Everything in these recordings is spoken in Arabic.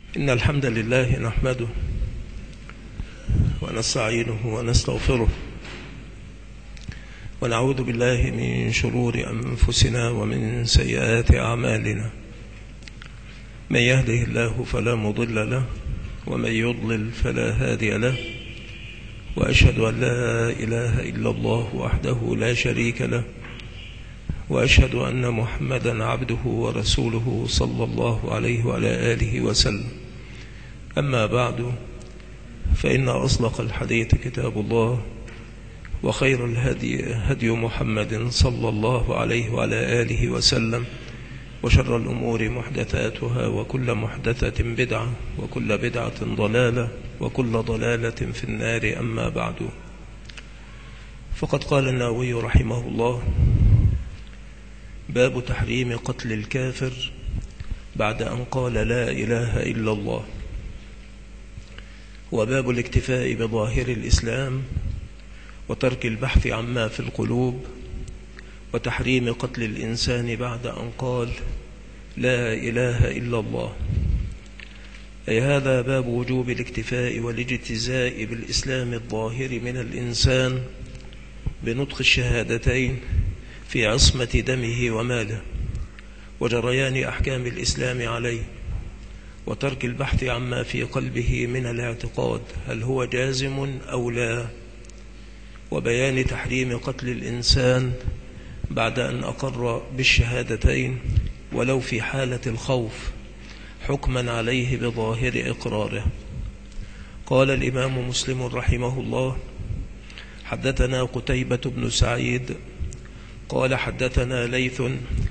إن الحمد لله نحمده ونستعينه ونستغفره ونعوذ بالله من شرور أنفسنا ومن سيئات أعمالنا. من يهده الله فلا مضل له ومن يضلل فلا هادي له، وأشهد أن لا إله إلا الله وحده لا شريك له، وأشهد أن محمدا عبده ورسوله صلى الله عليه وعلى آله وسلم. أما بعد، فإن أصدق الحديث كتاب الله، وخير الهدي هدي محمد صلى الله عليه وعلى آله وسلم، وشر الأمور محدثاتها، وكل محدثة بدعة، وكل بدعة ضلالة، وكل ضلالة في النار. أما بعد، فقد قال النووي رحمه الله: باب تحريم قتل الكافر بعد أن قال لا إله إلا الله، وباب الاكتفاء بظاهر الإسلام وترك البحث عما في القلوب، وتحريم قتل الإنسان بعد أن قال لا إله إلا الله. أي هذا باب وجوب الاكتفاء والاجتزاء بالإسلام الظاهر من الإنسان بنطق الشهادتين في عصمة دمه وماله وجريان أحكام الإسلام عليه، وترك البحث عما في قلبه من الاعتقاد هل هو جازم أو لا، وبيان تحريم قتل الإنسان بعد أن أقر بالشهادتين ولو في حالة الخوف، حكما عليه بظاهر إقراره. قال الإمام مسلم رحمه الله: حدثنا قتيبة بن سعيد قال حدثنا ليث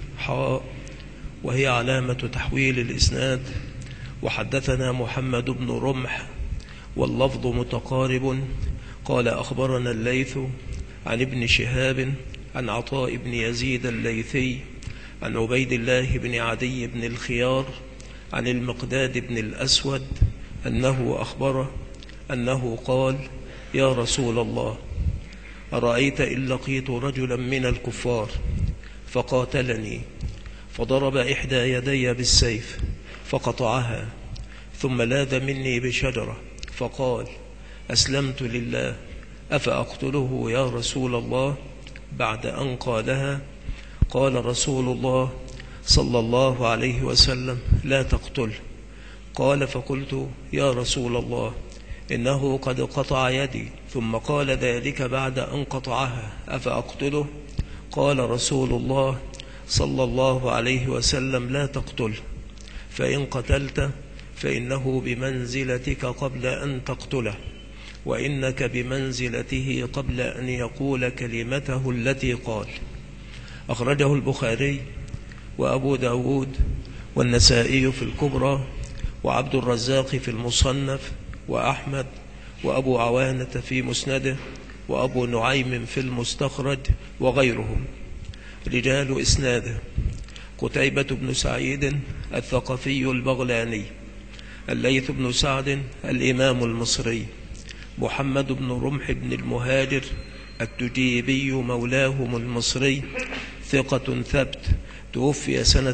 وهي علامة تحويل الإسناد، وحدثنا محمد بن رمح واللفظ متقارب. قال أخبرنا الليث عن ابن شهاب عن عطاء بن يزيد الليثي عن عبيد الله بن عدي بن الخيار عن المقداد بن الأسود أنه أخبره أنه قال: يا رسول الله، أرأيت إن لقيت رجلا من الكفار فقاتلني فضرب إحدى يدي بالسيف فقطعها، ثم لاذ مني بشجرة فقال: أسلمت لله، أفأقتله يا رسول الله؟ بعد أن قالها قال رسول الله صلى الله عليه وسلم: لا تقتله. قال: فقلت: يا رسول الله، إنه قد قطع يدي، ثم قال ذلك بعد أن قطعها، أفأقتله؟ قال رسول الله صلى الله عليه وسلم: لا تقتله، فإن قتلت فإنه بمنزلتك قبل أن تقتله، وإنك بمنزلته قبل أن يقول كلمته التي قال. أخرجه البخاري وأبو داود والنسائي في الكبرى، وعبد الرزاق في المصنف، وأحمد وأبو عوانة في مسنده، وأبو نعيم في المستخرج، وغيرهم. رجال إسناده: قتيبة بن سعيد الثقفي البغلاني، الليث بن سعد الإمام المصري، محمد بن رمح بن المهاجر التجيبي مولاهم المصري، ثقة ثبت، توفي سنة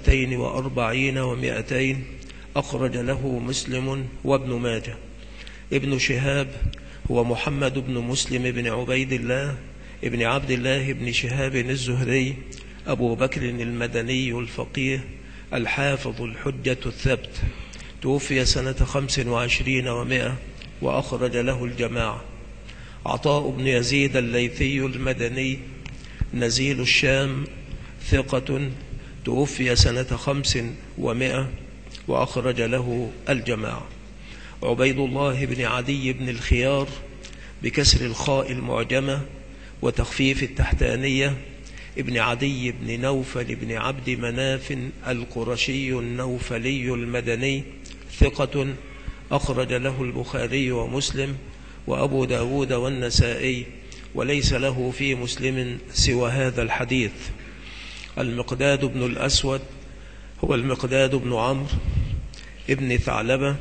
42 و200، أخرج له مسلم وابن ماجه. ابن شهاب هو محمد بن مسلم بن عبيد الله ابن عبد الله بن شهاب الزهري، أبو بكر المدني الفقيه الحافظ الحجة الثبت، توفي سنة 25 و100، وأخرج له الجماعة. عطاء بن يزيد الليثي المدني نزيل الشام، ثقة، توفي سنة 5 و100، وأخرج له الجماعة. عبيد الله بن عدي بن الخيار بكسر الخاء المعجمة وتخفيف التحتانية، ابن عدي بن نوفل بن عبد مناف القرشي النوفلي المدني، ثقة، أخرج له البخاري ومسلم وأبو داود والنسائي، وليس له في مسلم سوى هذا الحديث. المقداد بن الأسود هو المقداد بن عمرو ابن ثعلبة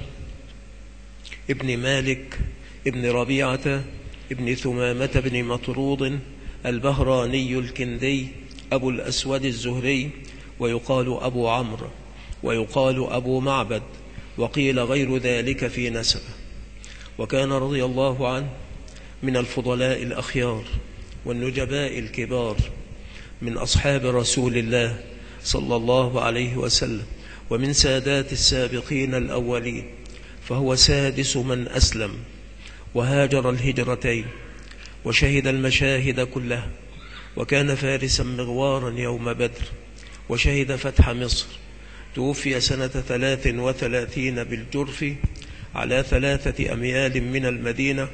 ابن مالك ابن ربيعة ابن ثمامة بن مطرود البهراني الكندي، أبو الأسود الزهري، ويقال أبو عمرو، ويقال أبو معبد، وقيل غير ذلك في نسبه. وكان رضي الله عنه من الفضلاء الأخيار والنجباء الكبار من أصحاب رسول الله صلى الله عليه وسلم، ومن سادات السابقين الأولين، فهو سادس من أسلم وهاجر الهجرتين وشهد المشاهد كلها، وكان فارسا مغوارا يوم بدر، وشهد فتح مصر. توفي سنة 33 بالجرف على 3 أميال من المدينة،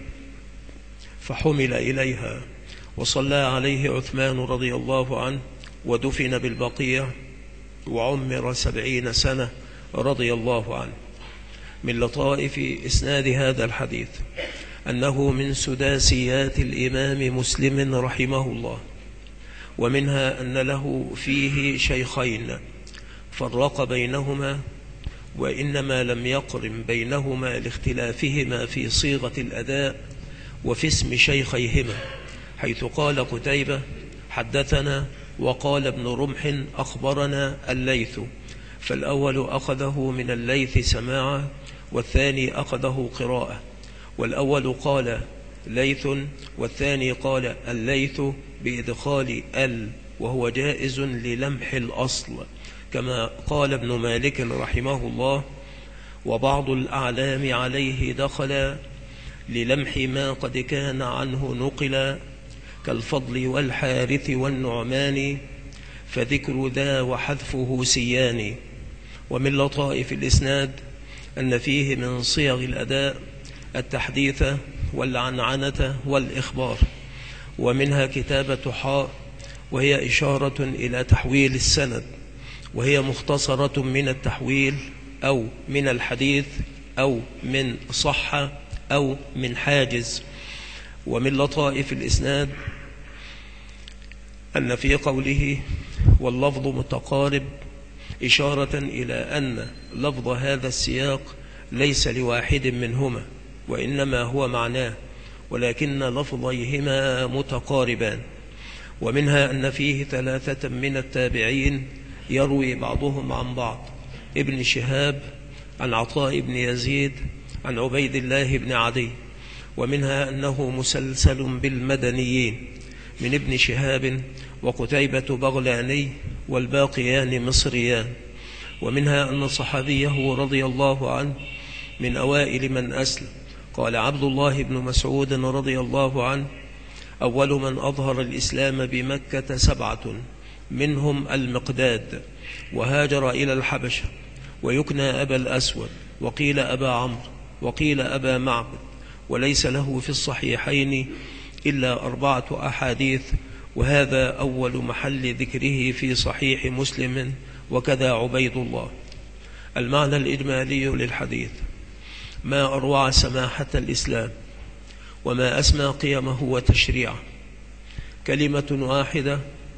فحمل إليها وصلى عليه عثمان رضي الله عنه، ودفن بالبقيع وعمر 70 سنة رضي الله عنه. من لطائف إسناد هذا الحديث أنه من سداسيات الإمام مسلم رحمه الله، ومنها أن له فيه شيخين فرق بينهما، وإنما لم يقرن بينهما لاختلافهما في صيغة الأداء وفي اسم شيخيهما، حيث قال قتيبة حدثنا، وقال ابن رمح أخبرنا الليث، فالأول أخذه من الليث سماعا، والثاني أخذه قراءة. والأول قال ليث، والثاني قال الليث بإدخال وهو جائز للمح الأصل، كما قال ابن مالك رحمه الله: وبعض الأعلام عليه دخل للمح ما قد كان عنه نقلا، كالفضل والحارث والنعمان، فذكر ذا وحذفه سيان. ومن لطائف الإسناد أن فيه من صيغ الأداء التحديث والعنعنة والإخبار، ومنها كتابة حاء، وهي إشارة إلى تحويل السند، وهي مختصرة من التحويل أو من الحديث أو من صحة أو من حاجز. ومن لطائف الإسناد أن في قوله واللفظ متقارب إشارة إلى أن لفظ هذا السياق ليس لواحد منهما، وإنما هو معناه، ولكن لفظيهما متقاربان. ومنها أن فيه 3 من التابعين يروي بعضهم عن بعض: ابن شهاب عن عطاء بن يزيد عن عبيد الله بن عدي. ومنها أنه مسلسل بالمدنيين من ابن شهاب وقتيبة بغلاني، والباقيان مصريان. ومنها أن صحابيه رضي الله عنه من أوائل من أسلم. قال عبد الله بن مسعود رضي الله عنه: أول من أظهر الإسلام بمكة 7، منهم المقداد، وهاجر إلى الحبشة، ويكنى أبا الأسود، وقيل أبا عمرو، وقيل أبا معبد، وليس له في الصحيحين إلا 4 أحاديث، وهذا أول محل ذكره في صحيح مسلم، وكذا عبيد الله. المعنى الإجمالي للحديث: ما أروع سماحة الإسلام، وما أسمى قيمه وتشريعه. كلمة واحدة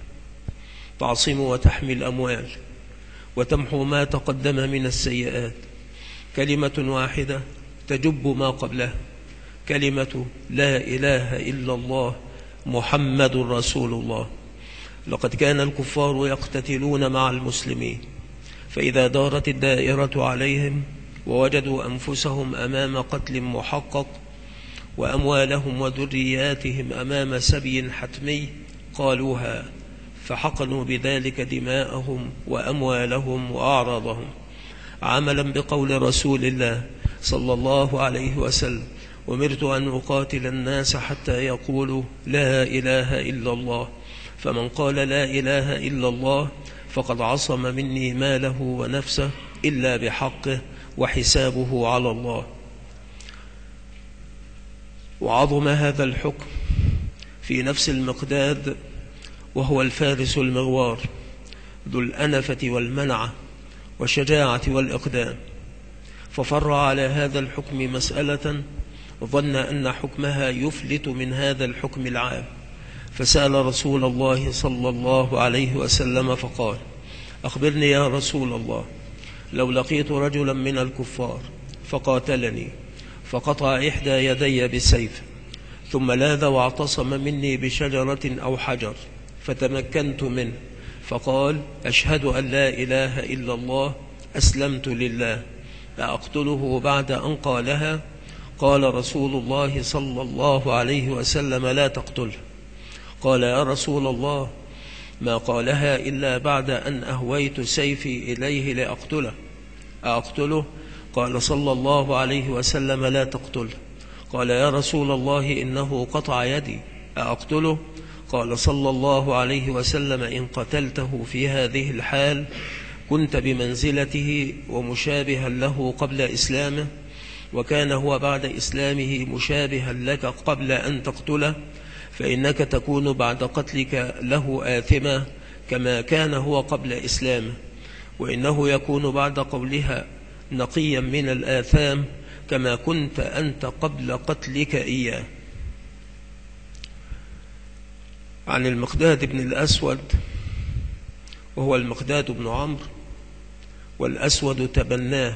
تعصم وتحمي الأموال وتمحو ما تقدم من السيئات. كلمة واحدة تجب ما قبلها. كلمة لا إله إلا الله محمد رسول الله. لقد كان الكفار يقتتلون مع المسلمين، فإذا دارت الدائرة عليهم ووجدوا أنفسهم أمام قتل محقق، وأموالهم وذرياتهم أمام سبي حتمي، قالوها، فحقنوا بذلك دماءهم وأموالهم وأعراضهم، عملا بقول رسول الله صلى الله عليه وسلم: أمرت أن أقاتل الناس حتى يقولوا لا إله إلا الله، فمن قال لا إله إلا الله فقد عصم مني ماله ونفسه إلا بحقه، وحسابه على الله. وعظم هذا الحكم في نفس المقداد، وهو الفارس المغوار ذو الأنفة والمنعة والشجاعة والإقدام، ففر على هذا الحكم مسألة ظن أن حكمها يفلت من هذا الحكم العام، فسأل رسول الله صلى الله عليه وسلم فقال: أخبرني يا رسول الله، لو لقيت رجلا من الكفار فقاتلني فقطع إحدى يدي بالسيف، ثم لاذ واعتصم مني بشجرة أو حجر فتمكنت منه، فقال: أشهد أن لا إله إلا الله، أسلمت لله، أقتله بعد أن قالها؟ قال رسول الله صلى الله عليه وسلم: لا تقتله. قال: يا رسول الله، ما قالها إلا بعد أن أهويت سيفي إليه لأقتله، أقتله؟ قال صلى الله عليه وسلم: لا تقتله. قال: يا رسول الله، إنه قطع يدي، أقتله؟ قال صلى الله عليه وسلم: إن قتلته في هذه الحال كنت بمنزلته ومشابها له قبل إسلامه، وكان هو بعد إسلامه مشابها لك قبل أن تقتله، فإنك تكون بعد قتلك له آثما كما كان هو قبل إسلامه، وإنه يكون بعد قولها نقيا من الآثام كما كنت أنت قبل قتلك إياه. عن المقداد بن الأسود، وهو المقداد بن عمرو، والأسود تبناه،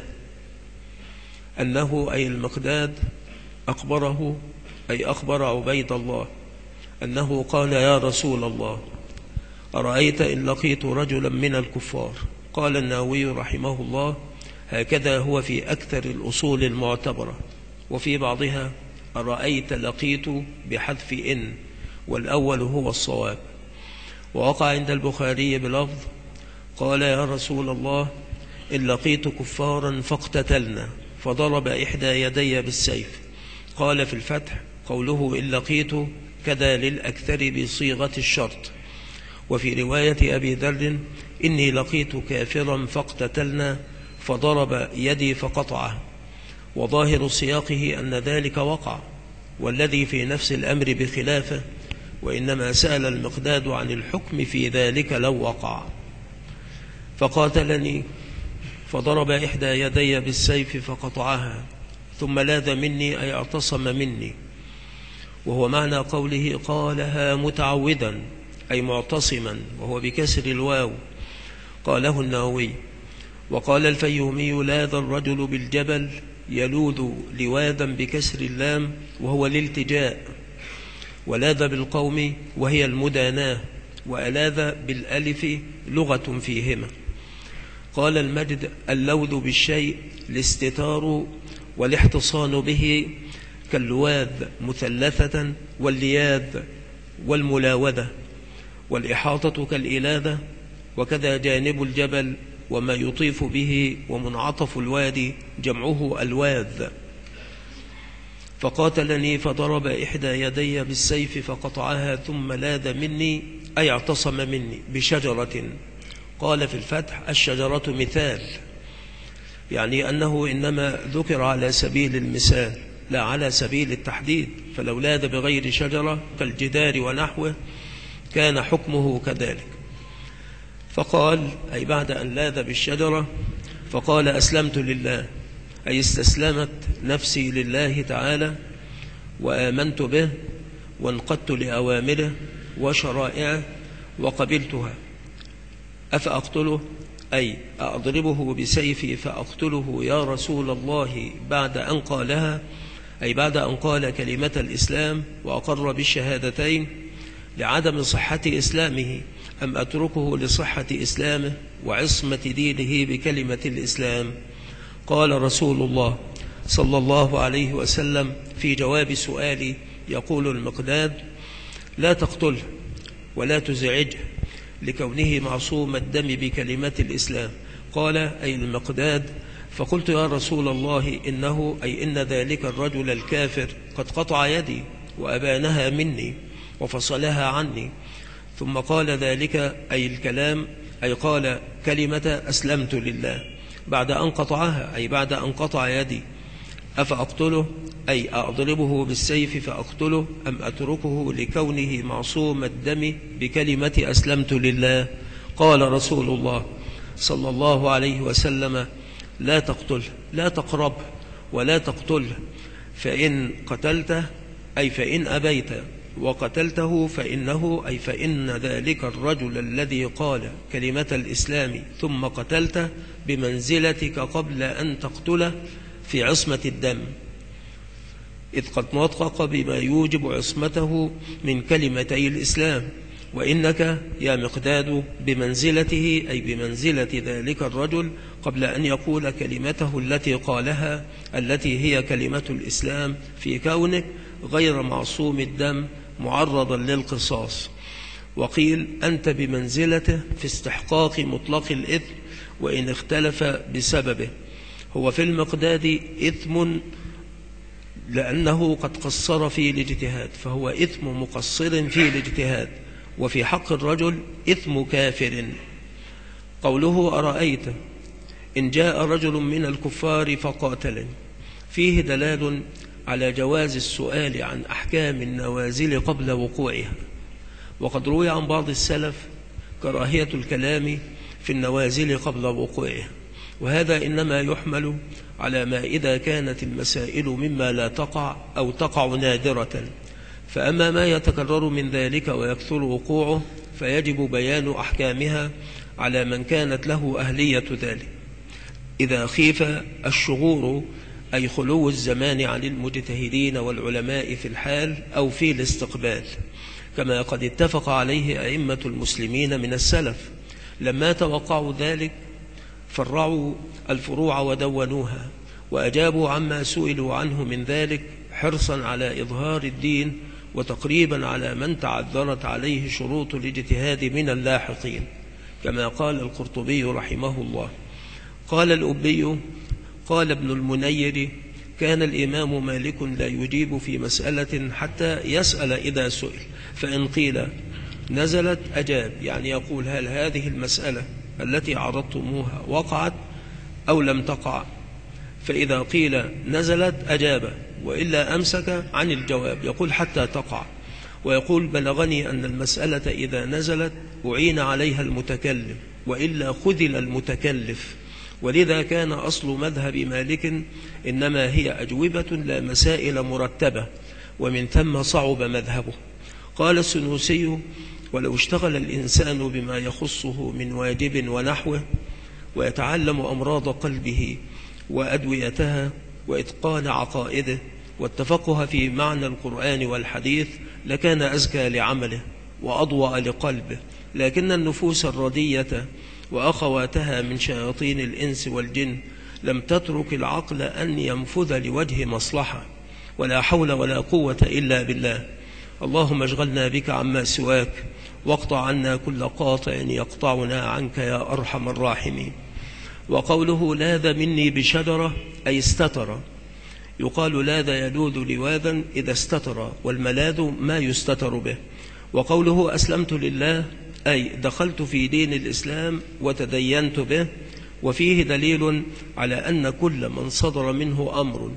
أنه أي المقداد أخبره، أي أخبر عبيد الله أنه قال: يا رسول الله، أرأيت إن لقيت رجلا من الكفار؟ قال النووي رحمه الله: هكذا هو في أكثر الأصول المعتبرة، وفي بعضها أرأيت لقيت بحذف إن، والأول هو الصواب. ووقع عند البخاري بلفظ: قال: يا رسول الله، إن لقيت كفارا فاقتتلنا، فضرب إحدى يدي بالسيف. قال في الفتح: قوله إن لقيت كذا للأكثر بصيغة الشرط. وفي رواية أبي ذر: إني لقيت كافرا فاقتتلنا، فضرب يدي فقطعه. وظاهر سياقه أن ذلك وقع، والذي في نفس الأمر بخلافه، وإنما سأل المقداد عن الحكم في ذلك لو وقع. فقاتلني فضرب إحدى يدي بالسيف فقطعها، ثم لاذ مني، أي اعتصم مني، وهو معنى قوله قالها متعودا، أي معتصما، وهو بكسر الواو. قاله النووي. وقال الفيومي: لاذ الرجل بالجبل، يلوذ لواذا بكسر اللام، وهو الالتجاء. ولاذ بالقوم، وهي المداناة. وألاذ بالألف لغة فيهما. قال المجد: اللوذ بالشيء الاستتار والاحتصان به، كاللواذ مثلثة، واللياذ والملاوذة، والإحاطة كالإلاذة، وكذا جانب الجبل وما يطيف به، ومنعطف الوادي جمعه الواذ. فقاتلني فضرب إحدى يدي بالسيف فقطعها، ثم لاذ مني، أي اعتصم مني، بشجرة. قال في الفتح: الشجرة مثال، يعني أنه إنما ذكر على سبيل المثال لا على سبيل التحديد، فلو لاذ بغير شجرة كالجدار ونحوه كان حكمه كذلك. فقال، أي بعد أن لاذ بالشجرة، فقال: أسلمت لله، أي استسلمت نفسي لله تعالى، وآمنت به، وانقدت لأوامره وشرائعه، وقبلتها. أفأقتله؟ أي أضربه بسيفي فأقتله يا رسول الله بعد أن قالها، أي بعد أن قال كلمة الإسلام وأقر بالشهادتين، لعدم صحة إسلامه، أم أتركه لصحة إسلامه وعصمة دينه بكلمة الإسلام؟ قال رسول الله صلى الله عليه وسلم في جواب سؤالي، يقول المقداد: لا تقتله ولا تزعجه، لكونه معصوم الدم بكلمة الإسلام. قال أي المقداد: فقلت يا رسول الله، إنه أي إن ذلك الرجل الكافر قد قطع يدي وأبانها مني وفصلها عني، ثم قال ذلك أي الكلام، أي قال كلمة أسلمت لله بعد أن قطعها، أي بعد أن قطع يدي. أفأقتله؟ أي أضربه بالسيف فأقتله، أم أتركه لكونه معصوم الدم بكلمة أسلمت لله؟ قال رسول الله صلى الله عليه وسلم: لا تقتله، لا تقربه ولا تقتله، فإن قتلته، أي فإن أبيت وقتلته، فإنه، أي فإن ذلك الرجل الذي قال كلمة الإسلام ثم قتلته بمنزلتك قبل أن تقتله في عصمة الدم، إذ قد نطق بما يوجب عصمته من كلمتي الإسلام، وإنك يا مقداد بمنزلته، أي بمنزلة ذلك الرجل قبل أن يقول كلمته التي قالها، التي هي كلمة الإسلام، في كونك غير معصوم الدم معرضا للقصاص. وقيل أنت بمنزلته في استحقاق مطلق الإثم وإن اختلف بسببه. هو في المقداد إثم لأنه قد قصر في الاجتهاد، فهو إثم مقصر في الاجتهاد. وفي حق الرجل إثم كافر. قوله أرأيت إن جاء رجل من الكفار فقاتلني، فيه دلال على جواز السؤال عن أحكام النوازل قبل وقوعها. وقد روي عن بعض السلف كراهية الكلام في النوازل قبل وقوعها، وهذا إنما يحمل على ما إذا كانت المسائل مما لا تقع أو تقع نادرة. فأما ما يتكرر من ذلك ويكثر وقوعه فيجب بيان أحكامها على من كانت له أهلية ذلك، إذا خيف الشغور أي خلو الزمان عن المجتهدين والعلماء في الحال أو في الاستقبال، كما قد اتفق عليه أئمة المسلمين من السلف لما توقعوا ذلك، فرعوا الفروع ودونوها وأجابوا عما سئلوا عنه من ذلك، حرصا على إظهار الدين وتقريبا على من تعذرت عليه شروط الاجتهاد من اللاحقين، كما قال القرطبي رحمه الله. قال الأبي قال ابن المنير كان الإمام مالك لا يجيب في مسألة حتى يسأل إذا سئل، فإن قيل نزلت أجاب، يعني يقول هل هذه المسألة التي عرضتموها وقعت أو لم تقع؟ فإذا قيل نزلت أجاب، وإلا أمسك عن الجواب، يقول حتى تقع. ويقول بلغني أن المسألة إذا نزلت أعين عليها المتكلم وإلا خذل المتكلف، ولذا كان أصل مذهب مالك إنما هي أجوبة لا مسائل مرتبة، ومن ثم صعب مذهبه. قال السنوسي ولو اشتغل الإنسان بما يخصه من واجب ونحوه ويتعلم أمراض قلبه وأدويتها وإتقان عقائده والتفقه في معنى القرآن والحديث لكان أزكى لعمله وأضوأ لقلبه، لكن النفوس الردية وأخواتها من شياطين الإنس والجن لم تترك العقل أن ينفذ لوجه مصلحة، ولا حول ولا قوة إلا بالله. اللهم اشغلنا بك عما سواك، واقطع عنا كل قاطع يقطعنا عنك يا أرحم الراحمين. وقوله لاذ مني بشجرة أي استتر، يقال لاذ يلوذ لواذا إذا استتر، والملاذ ما يستتر به. وقوله أسلمت لله أي دخلت في دين الإسلام وتدينت به، وفيه دليل على أن كل من صدر منه أمر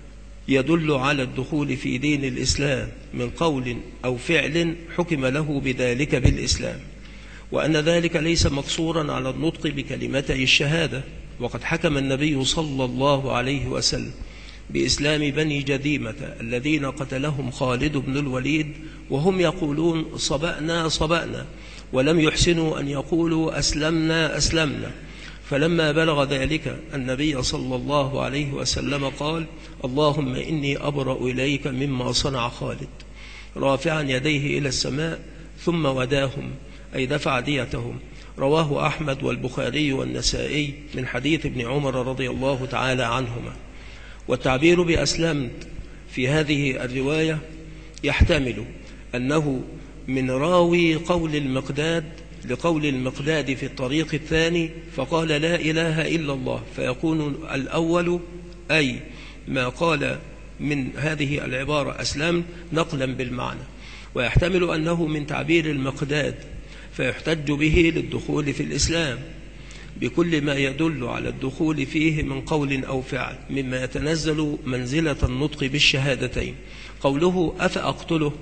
يدل على الدخول في دين الإسلام من قول أو فعل حكم له بذلك بالإسلام، وأن ذلك ليس مقصورا على النطق بكلمتي الشهادة. وقد حكم النبي صلى الله عليه وسلم بإسلام بني جذيمة الذين قتلهم خالد بن الوليد وهم يقولون صبأنا صبأنا، ولم يحسنوا أن يقولوا أسلمنا أسلمنا. فلما بلغ ذلك النبي صلى الله عليه وسلم قال اللهم إني أبرأ إليك مما صنع خالد، رافعا يديه إلى السماء ثم وداهم أي دفع ديتهم. رواه أحمد والبخاري والنسائي من حديث ابن عمر رضي الله تعالى عنهما. والتعبير بأسلمت في هذه الرواية يحتمل أنه من راوي قول المقداد لقول المقداد في الطريق الثاني فقال لا إله إلا الله، فيكون الأول أي ما قال من هذه العبارة أسلمت نقلا بالمعنى. ويحتمل أنه من تعبير المقداد فيحتج به للدخول في الإسلام بكل ما يدل على الدخول فيه من قول أو فعل مما يتنزل منزلة النطق بالشهادتين. قوله أفأقتله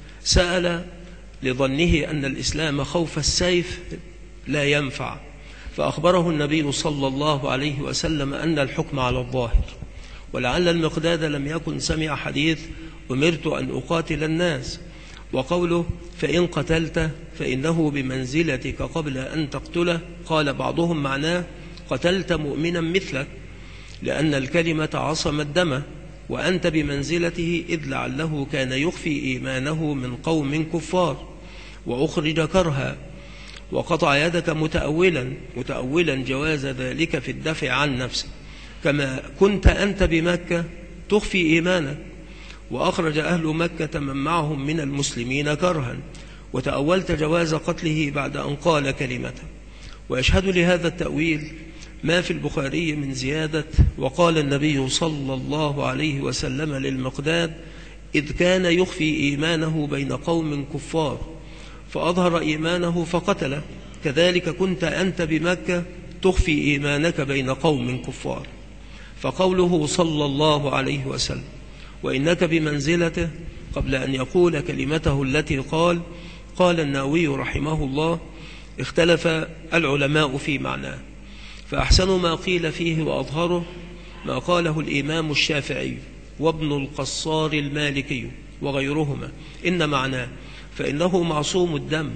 سأل لظنه أن الإسلام خوف السيف لا ينفع، فأخبره النبي صلى الله عليه وسلم أن الحكم على الظاهر. ولعل المقداد لم يكن سمع حديث أمرت أن أقاتل الناس. وقوله فإن قتلت فإنه بمنزلتك قبل أن تقتله، قال بعضهم معناه قتلت مؤمنا مثلك، لأن الكلمة عصمت دمه وأنت بمنزلته، إذ لعله كان يخفي إيمانه من قوم كفار. وأخرج كرها، وقطع يدك متأولا جواز ذلك في الدفع عن نفسه، كما كنت أنت بمكة تخفي إيمانك، وأخرج أهل مكة من معهم من المسلمين كرها، وتأولت جواز قتله بعد أن قال كلمته. ويشهد لهذا التأويل ما في البخاري من زيادة: وقال النبي صلى الله عليه وسلم للمقداد إذ كان يخفي إيمانه بين قوم كفار فأظهر إيمانه فقتله، كذلك كنت أنت بمكة تخفي إيمانك بين قوم كفار. فقوله صلى الله عليه وسلم وإنك بمنزلته قبل أن يقول كلمته التي قال النووي رحمه الله: اختلف العلماء في معناه، فأحسن ما قيل فيه وأظهره ما قاله الإمام الشافعي وابن القصار المالكي وغيرهما: إن معناه فإنه معصوم الدم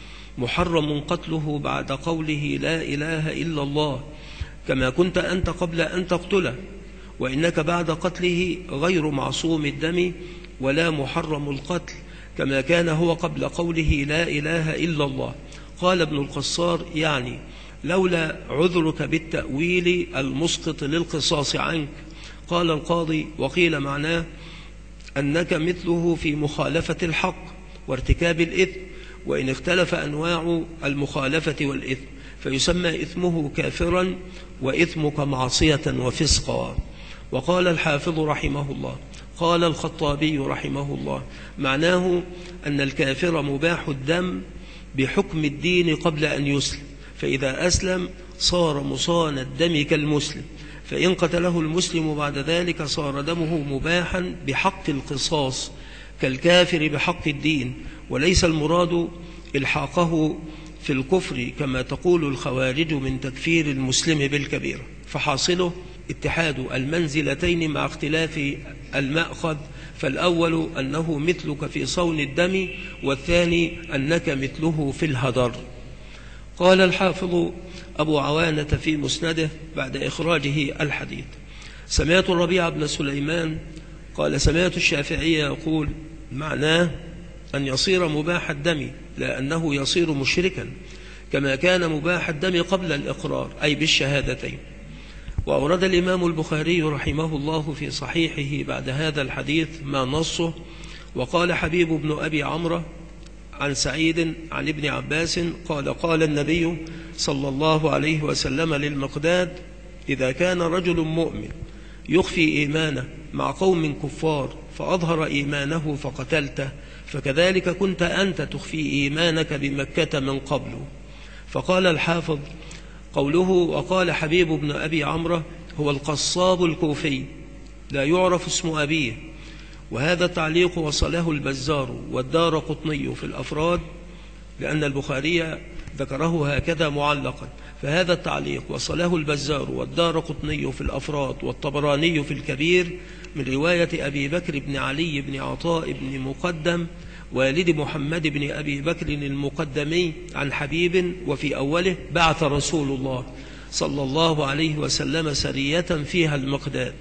محرم قتله بعد قوله لا إله إلا الله، كما كنت أنت قبل أن تقتله، وإنك بعد قتله غير معصوم الدم ولا محرم القتل، كما كان هو قبل قوله لا إله إلا الله. قال ابن القصار: يعني لولا عذرك بالتأويل المسقط للقصاص عنك. قال القاضي: وقيل معناه أنك مثله في مخالفة الحق وارتكاب الإثم، وإن اختلف أنواع المخالفة والإثم فيسمى إثمه كافرا وإثمك معصية وفسقا. وقال الحافظ رحمه الله: قال الخطابي رحمه الله: معناه أن الكافر مباح الدم بحكم الدين قبل أن يسلم، فإذا أسلم صار مصان الدم كالمسلم، فإن قتله المسلم بعد ذلك صار دمه مباحا بحق القصاص كالكافر بحق الدين، وليس المراد إلحاقه في الكفر كما تقول الخوارج من تكفير المسلم بالكبيرة. فحاصله اتحاد المنزلتين مع اختلاف المأخذ، فالأول أنه مثلك في صون الدم، والثاني أنك مثله في الهدر. قال الحافظ أبو عوانة في مسنده بعد إخراجه الحديث: سمعت الربيع بن سليمان قال: سمعت الشافعي يقول معناه أن يصير مباح الدم، لا أنه يصير مشركا كما كان مباح الدم قبل الإقرار، أي بالشهادتين. وأورد الإمام البخاري رحمه الله في صحيحه بعد هذا الحديث ما نصه: وقال حبيب بن أبي عمرو عن سعيد عن ابن عباس قال: قال النبي صلى الله عليه وسلم للمقداد: إذا كان رجل مؤمن يخفي إيمانه مع قوم كفار فأظهر إيمانه فقتلته، فكذلك كنت أنت تخفي إيمانك بمكة من قبل. فقال الحافظ: قوله وقال حبيب بن أبي عمرو هو القصاب الكوفي، لا يعرف اسم أبيه، وهذا التعليق وصله البزار والدارقطني في الأفراد، لأن البخاري ذكره هكذا معلقا، فهذا التعليق وصله البزار والدارقطني في الأفراد والطبراني في الكبير من رواية أبي بكر بن علي بن عطاء بن مقدم والد محمد بن أبي بكر المقدمي عن حبيب، وفي أوله: بعث رسول الله صلى الله عليه وسلم سرية فيها المقداد،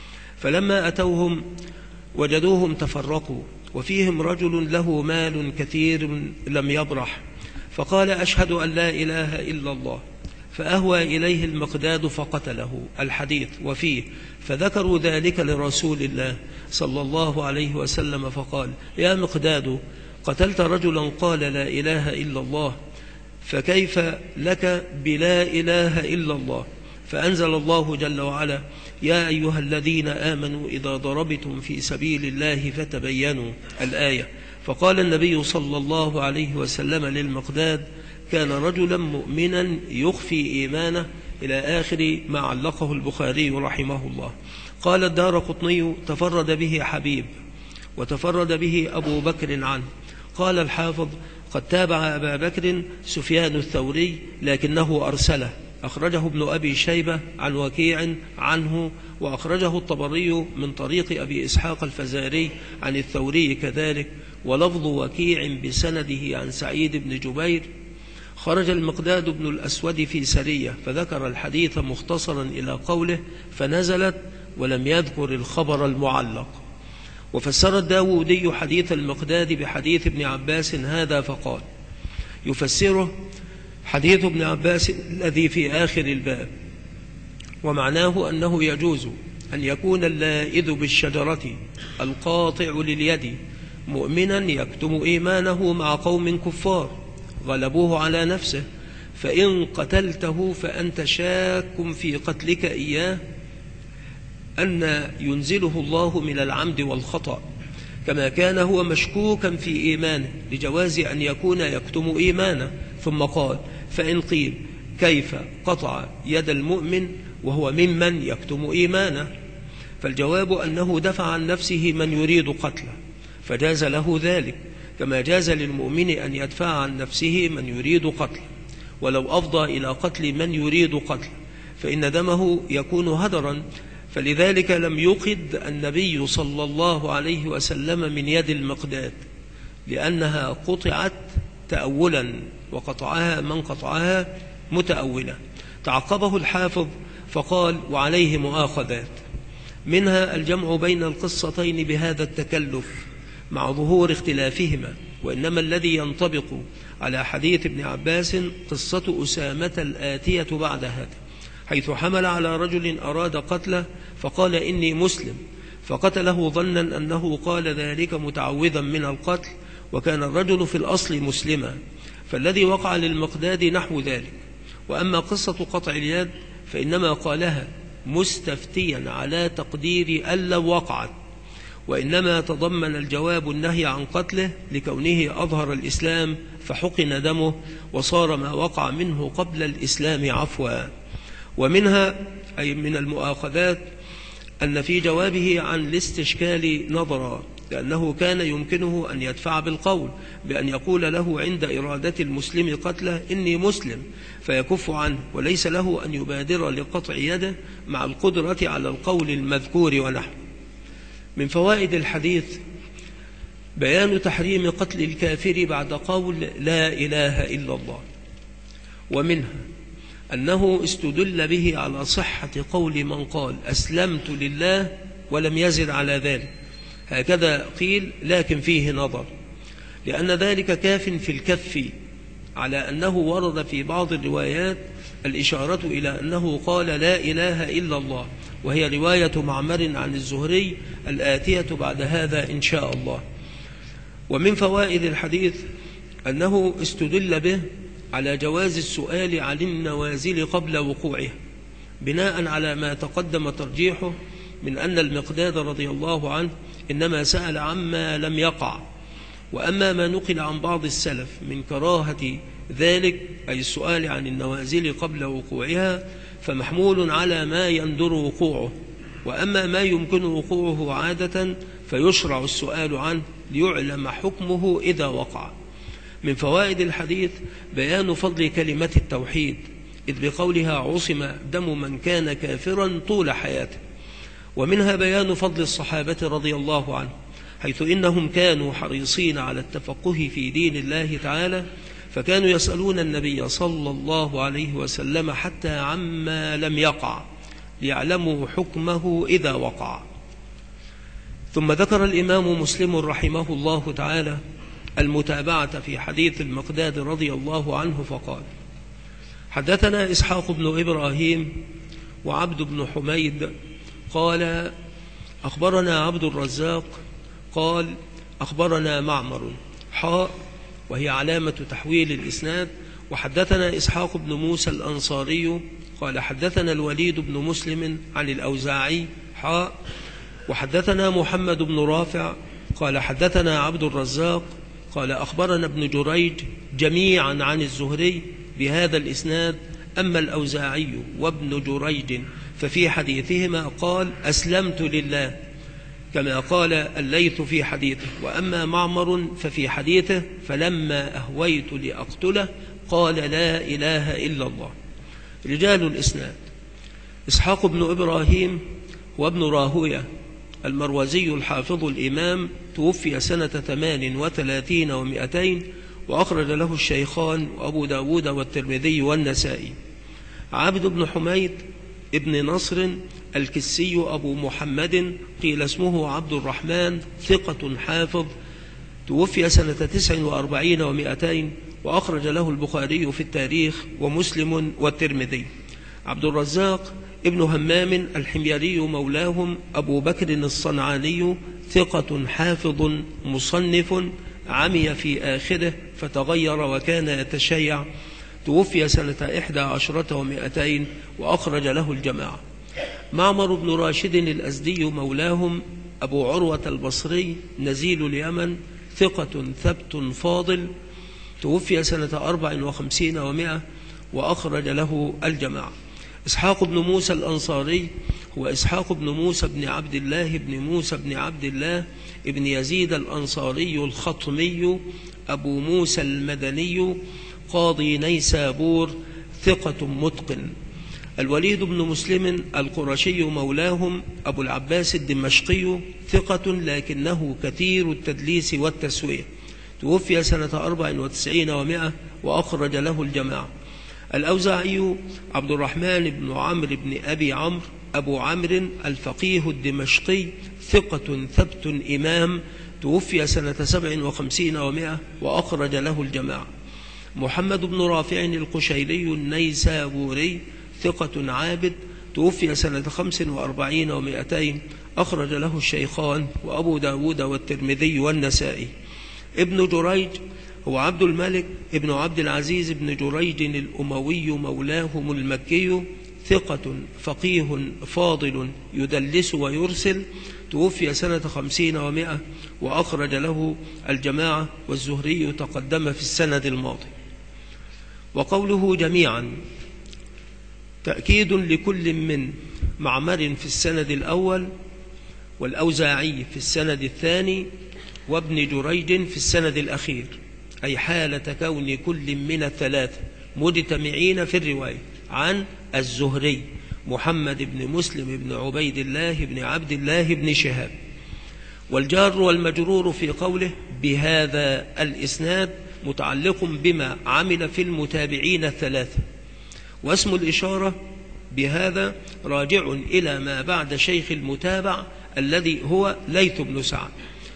فلما أتوهم وجدوهم تفرقوا، وفيهم رجل له مال كثير لم يبرح، فقال: أشهد أن لا إله إلا الله، فأهوى إليه المقداد فقتله. الحديث وفيه: فذكروا ذلك لرسول الله صلى الله عليه وسلم فقال: يا مقداد، قتلت رجلا قال لا إله إلا الله، فكيف لك بلا إله إلا الله؟ فأنزل الله جل وعلا: يا أيها الذين آمنوا إذا ضربتم في سبيل الله فتبينوا، الآية. فقال النبي صلى الله عليه وسلم للمقداد: كان رجلا مؤمنا يخفي إيمانه، إلى آخر ما علقه البخاري رحمه الله. قال الدارقطني: تفرد به حبيب وتفرد به أبو بكر عنه. قال الحافظ: قد تابع أبا بكر سفيان الثوري لكنه أرسله، أخرجه ابن أبي شيبة عن وكيع عنه، وأخرجه الطبري من طريق أبي إسحاق الفزاري عن الثوري كذلك، ولفظ وكيع بسنده عن سعيد بن جبير. خرج المقداد بن الأسود في سرية فذكر الحديث مختصرا إلى قوله: فنزلت، ولم يذكر الخبر المعلق. وفسر الداودي حديث المقداد بحديث ابن عباس هذا فقال: يفسره حديث ابن عباس الذي في آخر الباب، ومعناه أنه يجوز أن يكون اللائذ بالشجرة القاطع لليد مؤمنا يكتم إيمانه مع قوم كفار غلبوه على نفسه، فإن قتلته فأنت شاك في قتلك إياه أن ينزله الله من العمد والخطأ، كما كان هو مشكوكا في إيمانه لجواز أن يكون يكتم إيمانه. ثم قال: فإن قيل كيف قطع يد المؤمن وهو ممن يكتم إيمانه؟ فالجواب أنه دفع عن نفسه من يريد قتله فجاز له ذلك، كما جاز للمؤمن أن يدفع عن نفسه من يريد قتله، ولو أفضى إلى قتل من يريد قتله فإن دمه يكون هدرا. فلذلك لم يقد النبي صلى الله عليه وسلم من يد المقداد، لأنها قطعت تأولا، وقطعها من قطعها متأولا. تعقبه الحافظ فقال: وعليه مؤاخذات، منها الجمع بين القصتين بهذا التكلف مع ظهور اختلافهما، وإنما الذي ينطبق على حديث ابن عباس قصة أسامة الآتية بعد هذا، حيث حمل على رجل أراد قتله فقال: إني مسلم، فقتله ظنا أنه قال ذلك متعوذا من القتل، وكان الرجل في الأصل مسلما، فالذي وقع للمقداد نحو ذلك. وأما قصة قطع اليد فإنما قالها مستفتيا على تقدير أن لو وقعت، وإنما تضمن الجواب النهي عن قتله لكونه أظهر الإسلام فحقن دمه وصار ما وقع منه قبل الإسلام عفوا. ومنها أي من المؤاخذات أن في جوابه عن الاستشكال نظرا، لأنه كان يمكنه أن يدفع بالقول بأن يقول له عند إرادة المسلم قتله: إني مسلم، فيكف عنه، وليس له أن يبادر لقطع يده مع القدرة على القول المذكور ونحو. من فوائد الحديث بيان تحريم قتل الكافر بعد قول لا إله إلا الله، ومنها أنه استدل به على صحة قول من قال أسلمت لله ولم يزد على ذلك، هكذا قيل لكن فيه نظر، لأن ذلك كاف في الكف، على أنه ورد في بعض الروايات الإشارة إلى أنه قال لا إله إلا الله، وهي رواية معمر عن الزهري الآتية بعد هذا إن شاء الله. ومن فوائد الحديث أنه استدل به على جواز السؤال عن النوازل قبل وقوعها، بناء على ما تقدم ترجيحه من أن المقداد رضي الله عنه إنما سأل عما لم يقع. وأما ما نقل عن بعض السلف من كراهة ذلك أي السؤال عن النوازل قبل وقوعها فمحمول على ما يندر وقوعه، وأما ما يمكن وقوعه عادة فيشرع السؤال عنه ليعلم حكمه إذا وقع. من فوائد الحديث بيان فضل كلمة التوحيد، إذ بقولها عصم دم من كان كافرا طول حياته. ومنها بيان فضل الصحابة رضي الله عنهم، حيث إنهم كانوا حريصين على التفقه في دين الله تعالى، فكانوا يسألون النبي صلى الله عليه وسلم حتى عما لم يقع ليعلموا حكمه إذا وقع. ثم ذكر الإمام مسلم رحمه الله تعالى المتابعة في حديث المقداد رضي الله عنه فقال: حدثنا إسحاق بن إبراهيم وعبد بن حميد قال أخبرنا عبد الرزاق قال أخبرنا معمر وهي علامة تحويل الإسناد. وحدثنا إسحاق بن موسى الأنصاري قال حدثنا الوليد بن مسلم عن الأوزاعي وحدثنا محمد بن رافع قال حدثنا عبد الرزاق قال أخبرنا ابن جريج جميعا عن الزهري بهذا الإسناد. أما الأوزاعي وابن جريج ففي حديثهما قال أسلمت لله كما قال الليث في حديثه، وأما معمر ففي حديثه فلما أهويت لأقتله قال لا إله إلا الله. رجال الإسناد: إسحاق بن إبراهيم وابن راهوية المروزي الحافظ الإمام، توفي سنة 38 و200، وأخرج له الشيخان وأبو داود والترمذي والنسائي. عبد بن حميد ابن نصر الكسي أبو محمد قيل اسمه عبد الرحمن، ثقة حافظ، توفي سنة 49 و200، وأخرج له البخاري في التاريخ ومسلم والترمذي. عبد الرزاق ابن همام الحميري مولاهم أبو بكر الصنعاني ثقة حافظ مصنف، عمي في آخره فتغير وكان يتشيع، توفي سنة 11 و200 وأخرج له الجماعة. معمر بن راشد الأزدي مولاهم أبو عروة البصري نزيل اليمن ثقة ثبت فاضل، توفي سنة 54 و100 وأخرج له الجماعة. إسحاق بن موسى الأنصاري هو إسحاق بن موسى بن عبد الله بن موسى بن عبد الله ابن يزيد الأنصاري الخطمي أبو موسى المدني قاضي نيسابور ثقة متقن. الوليد بن مسلم القرشي مولاهم أبو العباس الدمشقي ثقة لكنه كثير التدليس والتسوية، توفي سنة 94 و100 وأخرج له الجماعة. الأوزاعي عبد الرحمن بن عمرو بن أبي عمرو أبو عمرو الفقيه الدمشقي ثقة ثبت إمام، توفي سنة 57 و100 وأخرج له الجماعة. محمد بن رافع القشيري النيسابوري ثقة عابد، توفي سنة 45 و200 أخرج له الشيخان وأبو داود والترمذي والنسائي. ابن جريج هو عبد الملك ابن عبد العزيز بن جريج الأموي مولاهم المكي ثقة فقيه فاضل يدلس ويرسل، توفي سنة 50 و100 وأخرج له الجماعة، والزهري تقدم في السند الماضي. وقوله جميعا تأكيد لكل من معمر في السند الأول، والأوزاعي في السند الثاني، وابن جريج في السند الأخير، أي حالة كون كل من الثلاثة مجتمعين في الرواية عن الزهري محمد بن مسلم بن عبيد الله بن عبد الله بن شهاب. والجار والمجرور في قوله بهذا الإسناد متعلق بما عمل في المتابعين الثلاثة، واسم الإشارة بهذا راجع إلى ما بعد شيخ المتابع الذي هو ليث بن سعد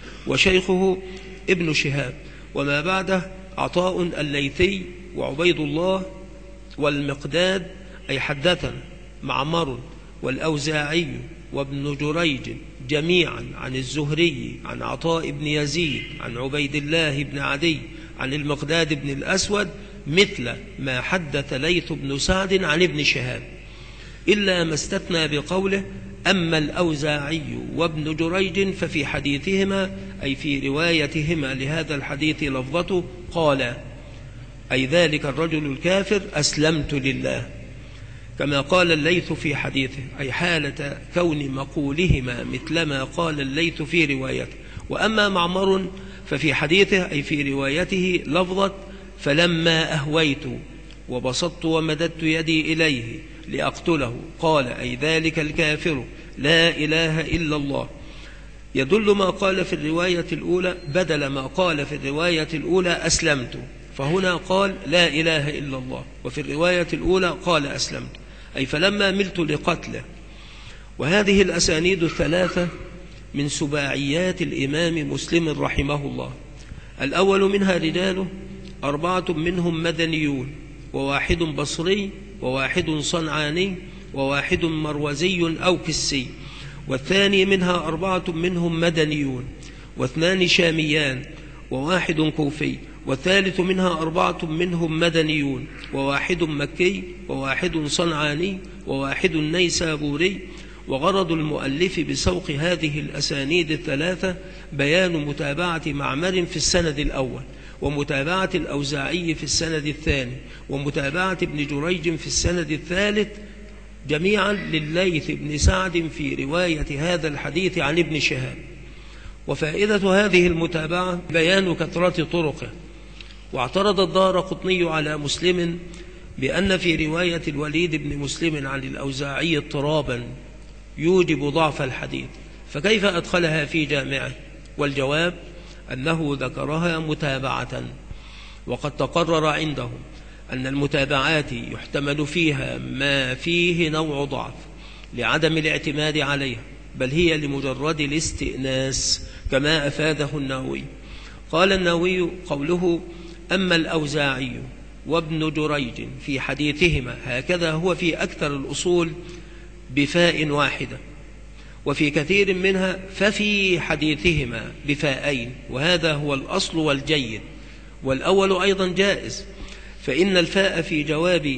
وشيخه ابن شهاب، وما بعده عطاء الليثي وعبيد الله والمقداد، أي حدثنا معمر والأوزاعي وابن جريج جميعا عن الزهري عن عطاء بن يزيد عن عبيد الله بن عدي عن المقداد بن الأسود مثل ما حدث ليث بن سعد عن ابن شهاب، إلا ما استثنى بقوله أما الأوزاعي وابن جريج ففي حديثهما أي في روايتهما لهذا الحديث لفظته قال، أي ذلك الرجل الكافر أسلمت لله، كما قال الليث في حديثه، أي حالة كون مقولهما مثلما قال الليث في روايته. وأما معمر ففي حديثه أي في روايته لفظة فلما أهويت وبسطت ومددت يدي إليه لأقتله قال، أي ذلك الكافر لا إله إلا الله، يدل ما قال في الرواية الأولى بدل ما قال في الرواية الأولى أسلمت، فهنا قال لا إله إلا الله، وفي الرواية الأولى قال أسلمت، أي فلما ملت لقتله. وهذه الأسانيد الثلاثة من سباعيات الإمام مسلم رحمه الله. الأول منها رجاله 4 منهم مدنيون، وواحد بصري، وواحد صنعاني، وواحد مروزي أو كسي. والثاني منها 4 منهم مدنيون، و2 شاميان، وواحد كوفي. والثالث منها 4 منهم مدنيون، وواحد مكي، وواحد صنعاني، وواحد نيسابوري. وغرض المؤلف بسوق هذه الأسانيد الثلاثة بيان متابعة معمر في السند الأول، ومتابعة الأوزاعي في السند الثاني، ومتابعة ابن جريج في السند الثالث، جميعا لليث بن سعد في رواية هذا الحديث عن ابن شهاب. وفائدة هذه المتابعة بيان كثرة طرقه. واعترض الدارقطني على مسلم بأن في رواية الوليد بن مسلم عن الأوزاعي اضطرابا يوجب ضعف الحديث، فكيف أدخلها في جامعه؟ والجواب أنه ذكرها متابعة، وقد تقرر عندهم أن المتابعات يحتمل فيها ما فيه نوع ضعف لعدم الاعتماد عليها، بل هي لمجرد الاستئناس، كما أفاده النووي. قال النووي قوله أما الأوزاعي وابن جريج في حديثهما، هكذا هو في أكثر الأصول بفاء واحدة، وفي كثير منها ففي حديثهما بفاءين، وهذا هو الأصل والجيد، والأول أيضا جائز، فإن الفاء في جواب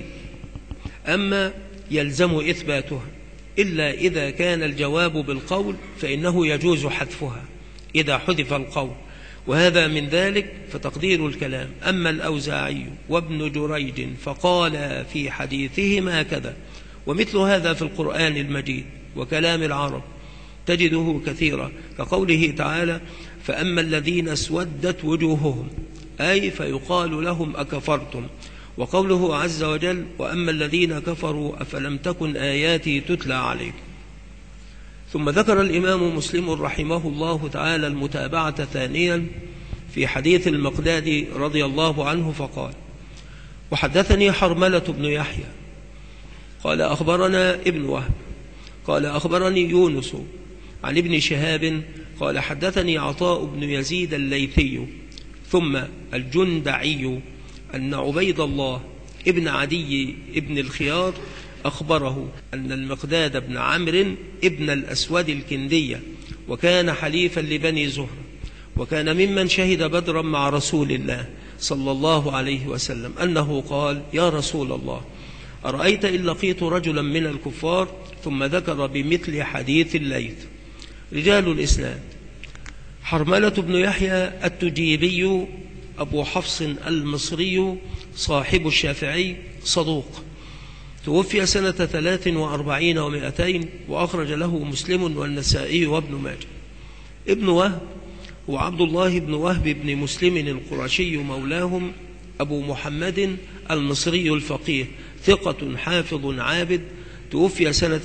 أما يلزم إثباتها، إلا إذا كان الجواب بالقول فإنه يجوز حذفها إذا حذف القول، وهذا من ذلك. فتقدير الكلام: أما الأوزاعي وابن جريج فقال في حديثهما كذا. ومثل هذا في القرآن المجيد وكلام العرب تجده كثيرا، كقوله تعالى: فأما الذين اسودت وجوههم، أي فيقال لهم أكفرتم. وقوله عز وجل: وأما الذين كفروا أفلم تكن آياتي تتلى عليكم. ثم ذكر الإمام مسلم رحمه الله تعالى المتابعة ثانيا في حديث المقداد رضي الله عنه فقال: وحدثني حرملة بن يحيى قال أخبرنا ابن وهب قال أخبرني يونس عن ابن شهاب قال حدثني عطاء بن يزيد الليثي ثم الجندعي أن عبيد الله ابن عدي ابن الخيار أخبره أن المقداد بن عمرو ابن الأسود الكندية، وكان حليفا لبني زهرة، وكان ممن شهد بدرا مع رسول الله صلى الله عليه وسلم، أنه قال: يا رسول الله، أرأيت إن لقيت رجلا من الكفار؟ ثم ذكر بمثل حديث الليث. رجال الإسناد: حرملة بن يحيى التجيبي أبو حفص المصري صاحب الشافعي، صدوق، توفي سنة 43 و200، وأخرج له مسلم والنسائي وابن ماجه. ابن وهب هو عبد الله بن وهب بن مسلم القرشي مولاهم، أبو محمد المصري الفقيه، ثقة حافظ عابد، توفي سنة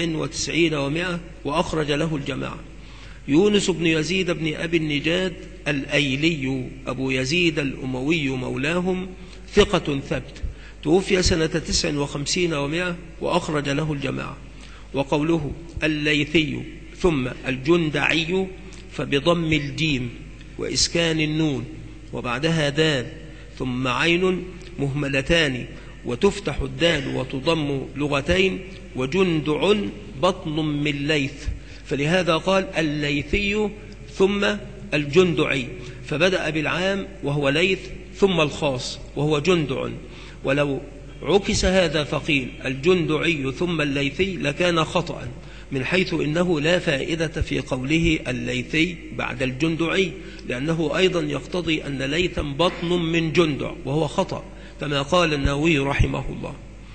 97 و100، وأخرج له الجماعة. يونس بن يزيد بن أبي النجاد الأيلي أبو يزيد الأموي مولاهم، ثقة ثبت، توفي سنة 59 و100، وأخرج له الجماعة. وقوله الليثي ثم الجندعي فبضم الجيم وإسكان النون وبعدها دال ثم عين مهملتان وتفتح الدال وتضم لغتين، وجندع بطن من ليث، فلهذا قال الليثي ثم الجندعي، فبدأ بالعام وهو ليث ثم الخاص وهو جندع. ولو عكس هذا فقيل الجندعي ثم الليثي لكان خطأ، من حيث إنه لا فائدة في قوله الليثي بعد الجندعي، لأنه أيضا يقتضي أن ليثا بطن من جندع، وهو خطأ كما قال النووي رحمه الله.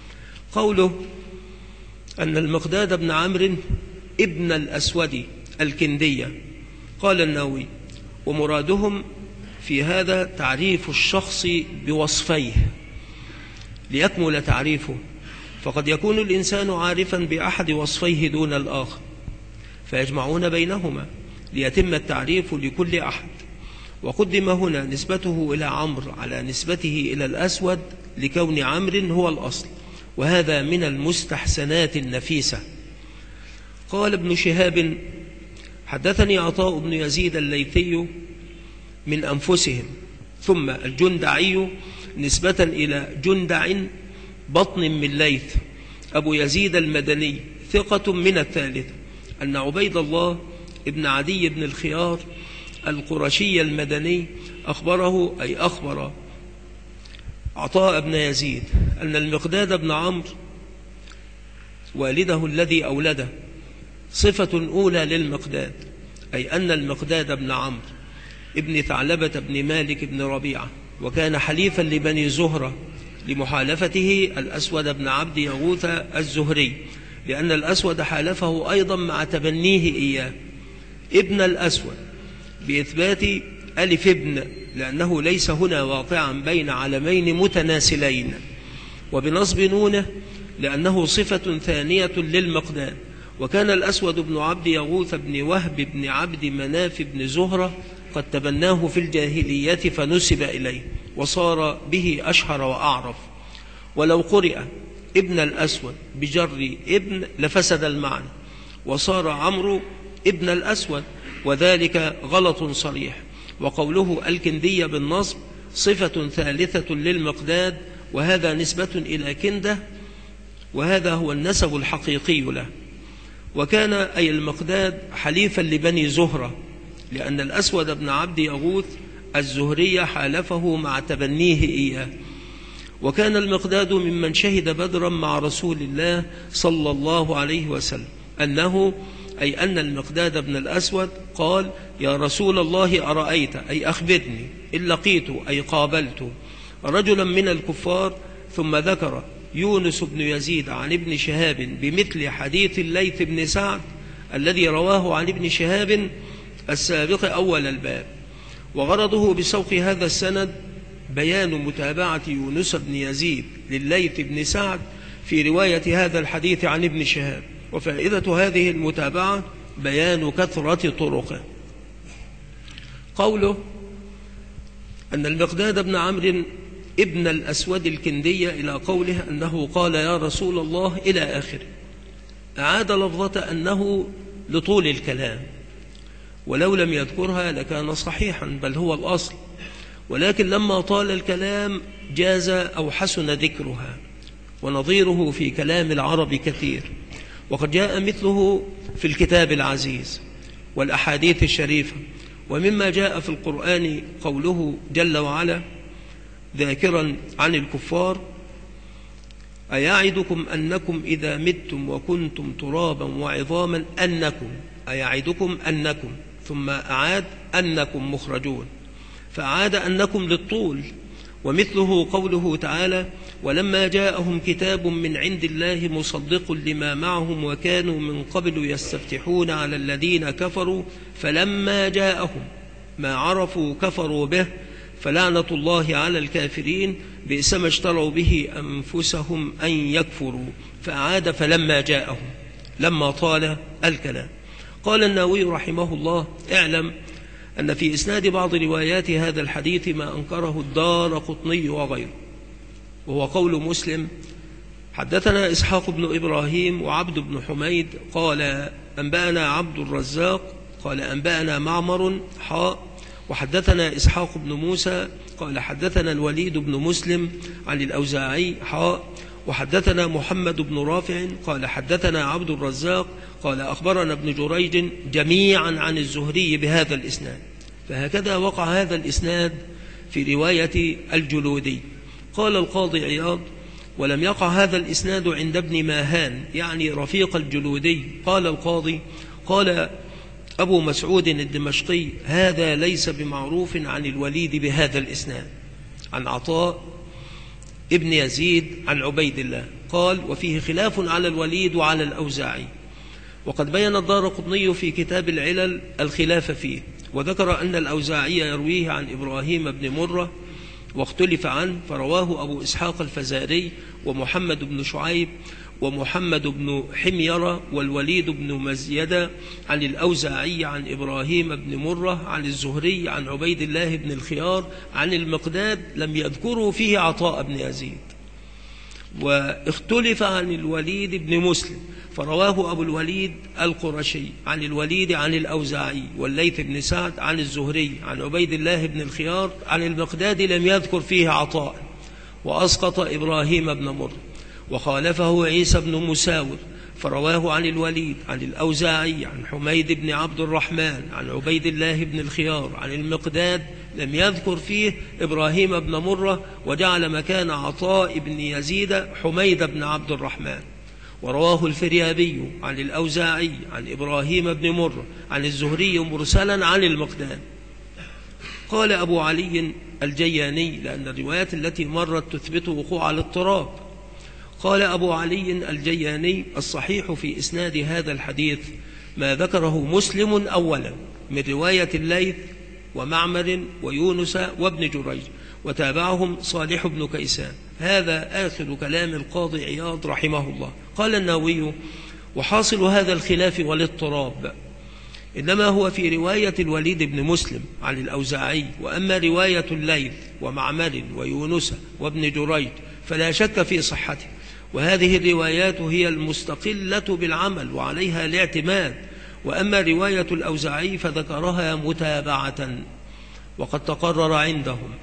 قوله أن المقداد بن عمرو ابن الأسود الكندية، قال النووي: ومرادهم في هذا تعريف الشخص بوصفيه ليكمل تعريفه، فقد يكون الإنسان عارفا بأحد وصفيه دون الآخر، فيجمعون بينهما ليتم التعريف لكل أحد. وقدم هنا نسبته إلى عمرو على نسبته إلى الأسود لكون عمرو هو الأصل، وهذا من المستحسنات النفيسة. قال ابن شهاب: حدثني عطاء بن يزيد الليثي من أنفسهم، ثم الجندعي نسبة إلى جندع بطن من ليث أبو يزيد المدني، ثقة من الثالث، أن عبيد الله ابن عدي بن الخيار القرشي المدني أخبره، أي أخبر عطاء بن يزيد، أن المقداد بن عمرو والده الذي أولده صفة أولى للمقداد، أي أن المقداد بن عمرو ابن ثعلبة بن مالك بن ربيعة، وكان حليفا لبني زهرة لمحالفته الأسود بن عبد يغوث الزهري، لأن الأسود حالفه أيضا مع تبنيه إياه ابن الأسود بإثبات ألف ابن، لأنه ليس هنا واقعا بين علمين متناسلين، وبنصب نونه لأنه صفة ثانية للمقداد. وكان الأسود بن عبد يغوث بن وهب بن عبد مناف بن زهرة قد تبناه في الجاهلية فنسب إليه، وصار به أشهر وأعرف. ولو قرئ ابن الأسود بجر ابن لفسد المعنى، وصار عمرو ابن الأسود، وذلك غلط صريح. وقوله الكندية بالنصب صفة ثالثة للمقداد، وهذا نسبة إلى كندة، وهذا هو النسب الحقيقي له. وكان أي المقداد حليفا لبني زهرة، لأن الأسود بن عبد يغوث الزهري حالفه مع تبنيه إياه. وكان المقداد ممن شهد بدرا مع رسول الله صلى الله عليه وسلم، أن المقداد بن الأسود قال: يا رسول الله أرأيت، أي أخبرني، إن لقيت أي قابلت رجلا من الكفار. ثم ذكر يونس بن يزيد عن ابن شهاب بمثل حديث الليث بن سعد الذي رواه عن ابن شهاب السابق أول الباب. وغرضه بسوق هذا السند بيان متابعة يونس بن يزيد لليث بن سعد في رواية هذا الحديث عن ابن شهاب. وفائدة هذه المتابعة بيان كثرة طرقه. قوله أن المقداد بن عمرو ابن الأسود الكندي إلى قوله أنه قال: يا رسول الله، إلى آخره، أعاد لفظة أنه لطول الكلام، ولو لم يذكرها لكان صحيحا، بل هو الأصل، ولكن لما طال الكلام جاز أو حسن ذكرها. ونظيره في كلام العرب كثير، وقد جاء مثله في الكتاب العزيز والأحاديث الشريفة. ومما جاء في القرآن قوله جل وعلا ذاكرا عن الكفار: أيعدكم أنكم إذا متم وكنتم ترابا وعظاما أيعدكم أنكم، ثم أعاد أنكم مخرجون، فأعاد أنكم للطول. ومثله قوله تعالى: ولما جاءهم كتاب من عند الله مصدق لما معهم وكانوا من قبل يستفتحون على الذين كفروا فلما جاءهم ما عرفوا كفروا به فلعنة الله على الكافرين بئس ما اشتروا به أنفسهم أن يكفروا، فأعاد فلما جاءهم لما طال الكلام. قال النووي رحمه الله: اعلم أن في إسناد بعض روايات هذا الحديث ما أنكره الدارقطني وغيره، وهو قول مسلم: حدثنا إسحاق بن إبراهيم وعبد بن حميد قال أنبأنا عبد الرزاق قال أنبأنا معمر وحدثنا إسحاق بن موسى قال حدثنا الوليد بن مسلم عن الأوزاعي وحدثنا محمد بن رافع قال حدثنا عبد الرزاق قال أخبرنا ابن جريج جميعا عن الزهري بهذا الإسناد. فهكذا وقع هذا الإسناد في رواية الجلودي. قال القاضي عياض: ولم يقع هذا الإسناد عند ابن ماهان، يعني رفيق الجلودي. قال القاضي: قال أبو مسعود الدمشقي: هذا ليس بمعروف عن الوليد بهذا الإسناد، عن عطاء ابن يزيد عن عبيد الله. قال: وفيه خلاف على الوليد وعلى الأوزاعي، وقد بين الدارقطني في كتاب العلل الخلاف فيه، وذكر أن الأوزاعي يرويه عن إبراهيم بن مرة واختلف عنه، فرواه أبو إسحاق الفزاري ومحمد بن شعيب ومحمد بن حميرة والوليد بن مزيدة عن الأوزاعي عن إبراهيم بن مرة عن الزهري عن عبيد الله بن الخيار عن المقداد، لم يذكروا فيه عطاء بن يزيد. واختلف عن الوليد بن مسلم، فرواه أبو الوليد القرشي عن الوليد عن الأوزاعي والليث بن سعد عن الزهري عن عبيد الله بن الخيار عن المقداد، لم يذكر فيه عطاء، وأسقط إبراهيم بن مرة. وخالفه عيسى بن مساور، فرواه عن الوليد عن الأوزاعي عن حميد بن عبد الرحمن عن عبيد الله بن الخيار عن المقداد، لم يذكر فيه إبراهيم بن مرة، وجعل مكان عطاء بن يزيد حميد بن عبد الرحمن. ورواه الفريابي عن الأوزاعي عن إبراهيم بن مرة عن الزهري مرسلا عن المقداد. قال أبو علي الجياني، لأن الروايات التي مرت تثبت وقوع الاضطراب، قال أبو علي الجياني: الصحيح في إسناد هذا الحديث ما ذكره مسلم أولا من رواية الليث ومعمر ويونس وابن جريج، وتابعهم صالح بن كيسان. هذا آخر كلام القاضي عياض رحمه الله. قال النووي: وحاصل هذا الخلاف والاضطراب إنما هو في رواية الوليد بن مسلم عن الأوزاعي، وأما رواية الليث ومعمر ويونس وابن جريج فلا شك في صحته، وهذه الروايات هي المستقلة بالعمل وعليها الاعتماد. وأما رواية الأوزاعي فذكرها متابعة، وقد تقرر عندهم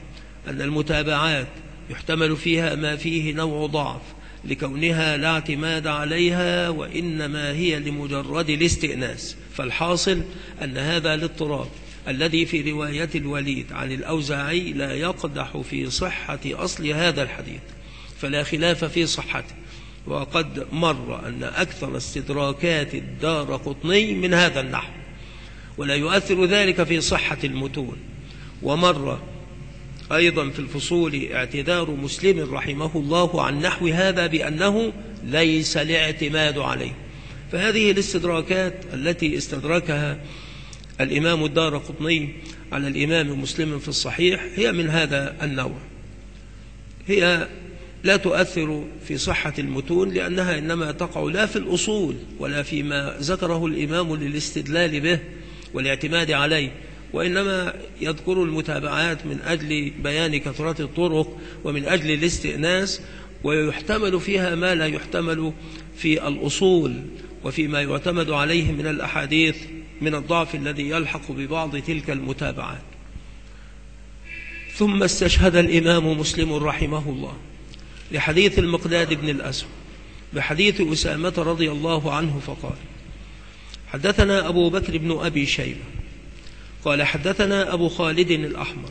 أن المتابعات يحتمل فيها ما فيه نوع ضعف لكونها لا اعتماد عليها، وإنما هي لمجرد الاستئناس. فالحاصل أن هذا الاضطراب الذي في رواية الوليد عن الأوزاعي لا يقدح في صحة أصل هذا الحديث، فلا خلاف في صحته. وقد مر أن أكثر استدراكات الدارقطني من هذا النحو، ولا يؤثر ذلك في صحة المتون. ومر أيضا في الفصول اعتذار مسلم رحمه الله عن نحو هذا بأنه ليس الاعتماد عليه. فهذه الاستدراكات التي استدركها الإمام الدارقطني على الإمام مسلم في الصحيح هي من هذا النوع، هي لا تؤثر في صحة المتون، لأنها إنما تقع لا في الأصول ولا فيما ذكره الإمام للاستدلال به والاعتماد عليه، وإنما يذكر المتابعات من أجل بيان كثرة الطرق ومن أجل الاستئناس، ويحتمل فيها ما لا يحتمل في الأصول وفيما يعتمد عليه من الأحاديث من الضعف الذي يلحق ببعض تلك المتابعات. ثم استشهد الإمام مسلم رحمه الله لحديث المقداد بن الأسود بحديث أسامة رضي الله عنه فقال: حدثنا أبو بكر بن أبي شيبة قال حدثنا أبو خالد الأحمر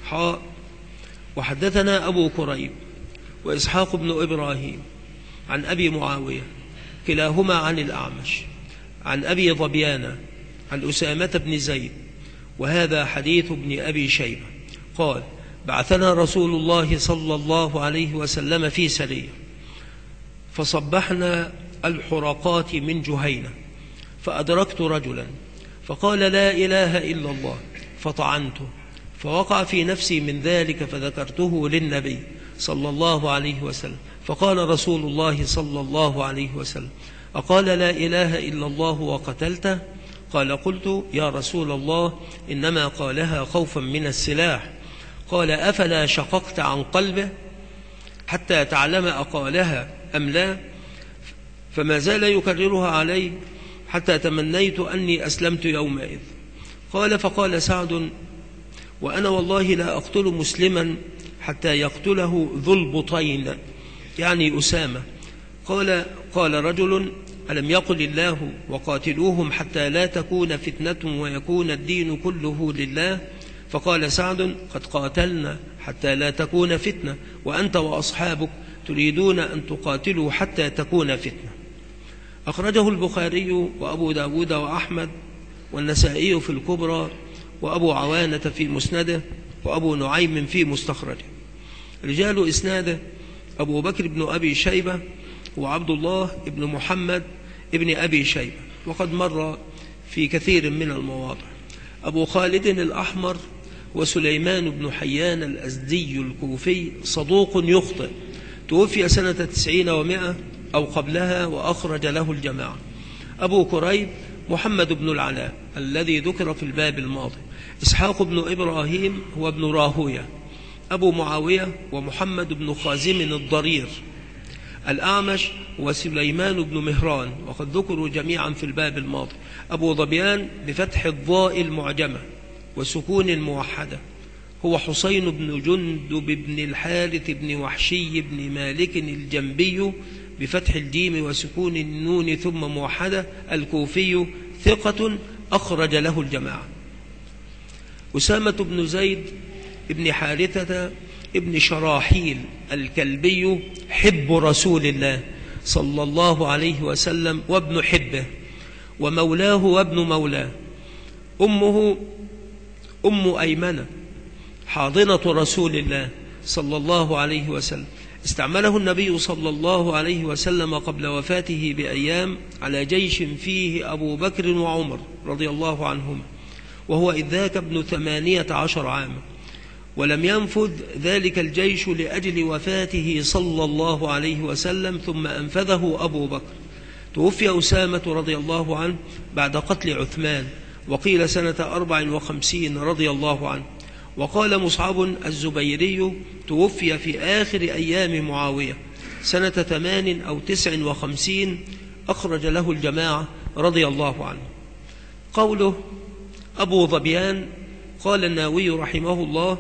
وحدثنا أبو كريب وإسحاق بن إبراهيم عن أبي معاوية كلاهما عن الأعمش عن أبي ظبيان عن أسامة بن زيد، وهذا حديث ابن أبي شيبة. قال: بعثنا رسول الله صلى الله عليه وسلم في سرية، فصبحنا الحرقات من جهينة، فأدركت رجلا فقال: لا إله إلا الله، فطعنته، فوقع في نفسي من ذلك، فذكرته للنبي صلى الله عليه وسلم، فقال رسول الله صلى الله عليه وسلم: أقال لا إله إلا الله وقتلته؟ قال: قلت: يا رسول الله، إنما قالها خوفا من السلاح. قال: أفلا شققت عن قلبه حتى تعلم أقالها أم لا؟ فما زال يكررها علي حتى تمنيت أني أسلمت يومئذ. قال: فقال سعد: وأنا والله لا أقتل مسلما حتى يقتله ذو البطين، يعني أسامة. قال رجل: ألم يقل الله: وقاتلوهم حتى لا تكون فتنة ويكون الدين كله لله؟ فقال سعد: قد قاتلنا حتى لا تكون فتنة، وأنت وأصحابك تريدون أن تقاتلوا حتى تكون فتنة. أخرجه البخاري وأبو داود وأحمد والنسائي في الكبرى، وأبو عوانة في مسنده، وأبو نعيم في مستخرجه. رجال إسناده: أبو بكر بن أبي شيبة وعبد الله بن محمد بن أبي شيبة، وقد مر في كثير من المواضع. أبو خالد الأحمر وسليمان بن حيان الأزدي الكوفي صدوق يخطئ، توفي سنة 90 و100 أو قبلها، وأخرج له الجماعة. أبو كريب محمد بن العلاء الذي ذكر في الباب الماضي. إسحاق بن إبراهيم هو ابن راهوية. أبو معاوية ومحمد بن خازم الضرير. الأعمش وسليمان بن مهران، وقد ذكروا جميعا في الباب الماضي. أبو ظبيان بفتح الضاء المعجمة وسكون الموحدة هو حسين بن جندب بن الحارث بن وحشي بن مالك الجنبي بفتح الجيم وسكون النون ثم موحدة، الكوفي، ثقة، أخرج له الجماعة. أسامة بن زيد بن حارثة ابن شراحيل الكلبي حب رسول الله صلى الله عليه وسلم وابن حبه ومولاه وابن مولاه. أمه أم أيمنة حاضنة رسول الله صلى الله عليه وسلم. استعمله النبي صلى الله عليه وسلم قبل وفاته بأيام على جيش فيه أبو بكر وعمر رضي الله عنهما، وهو إذ ذاك ابن 18 عاما، ولم ينفذ ذلك الجيش لأجل وفاته صلى الله عليه وسلم، ثم أنفذه أبو بكر. توفي أسامة رضي الله عنه بعد قتل عثمان، وقيل سنة 54 رضي الله عنه. وقال مصعب الزبيري: توفي في آخر أيام معاوية سنة 8 أو 59، أخرج له الجماعة رضي الله عنه. قوله أبو ظبيان، قال الناوي رحمه الله: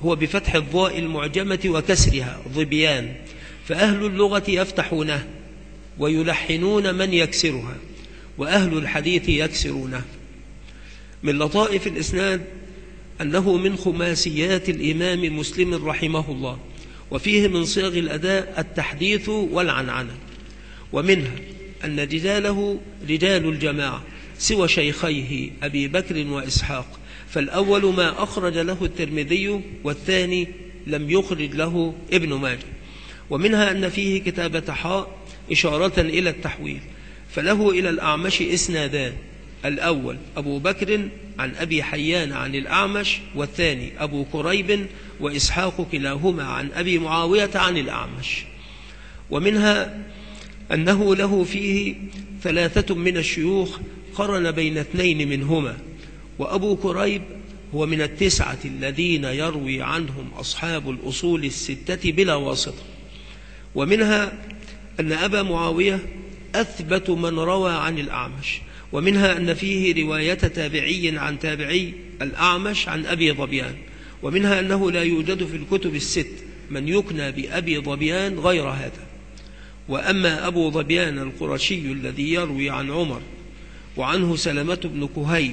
هو بفتح الضاء المعجمة وكسرها ظبيان، فأهل اللغة يفتحونه ويلحنون من يكسرها، وأهل الحديث يكسرونه. من لطائف الإسناد أنه من خماسيات الإمام مسلم رحمه الله، وفيه من صيغ الأداء التحديث والعنعنة، ومنها أن رجاله رجال الجماعة سوى شيخيه أبي بكر وإسحاق، فالأول ما أخرج له الترمذي، والثاني لم يخرج له ابن ماجه. ومنها أن فيه كتابة حاء إشارة إلى التحويل، فله إلى الأعمش إسنادان: الأول أبو بكر عن أبي حيان عن الأعمش، والثاني أبو كريب وإسحاق كلاهما عن أبي معاوية عن الأعمش. ومنها أنه له فيه 3 من الشيوخ قرن بين 2 منهما، وأبو كريب هو من 9 الذين يروي عنهم أصحاب الأصول 6 بلا واسطة. ومنها أن أبا معاوية أثبت من روى عن الأعمش. ومنها أن فيه رواية تابعي عن تابعي الأعمش عن أبي ظبيان. ومنها أنه لا يوجد في الكتب 6 من يكنى بأبي ظبيان غير هذا. وأما أبو ظبيان القرشي الذي يروي عن عمر وعنه سلمة بن كهيل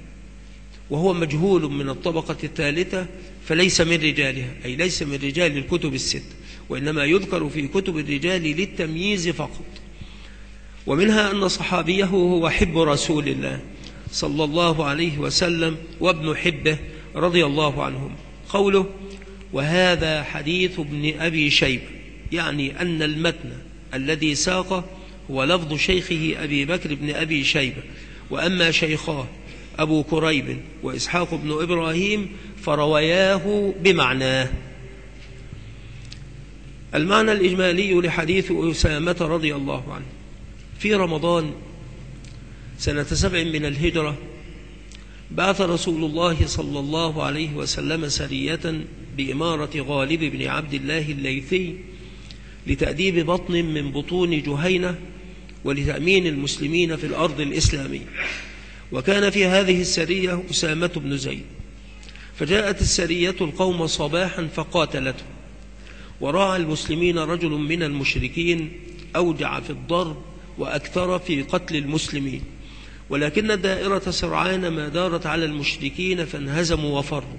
وهو مجهول من الطبقة الثالثة فليس من رجالها، أي ليس من رجال الكتب 6، وإنما يذكر في كتب الرجال للتمييز فقط. ومنها أن صحابيه هو حب رسول الله صلى الله عليه وسلم وابن حبه رضي الله عنهم. قوله: وهذا حديث ابن أبي شيبة، يعني أن المتن الذي ساقه هو لفظ شيخه أبي بكر بن أبي شيبة، وأما شيخاه أبو كريب وإسحاق بن إبراهيم فروياه بمعناه. المعنى الإجمالي لحديث أسامة رضي الله عنه: في رمضان سنة 7 من الهجرة بعث رسول الله صلى الله عليه وسلم سرية بإمارة غالب بن عبد الله الليثي لتأديب بطن من بطون جهينة ولتأمين المسلمين في الأرض الإسلامية. وكان في هذه السرية أسامة بن زيد، فجاءت السرية القوم صباحا فقاتلته، وراعى المسلمين رجل من المشركين أوجع في الضرب وأكثر في قتل المسلمين، ولكن الدائرة سرعان ما دارت على المشركين فانهزموا وفروا.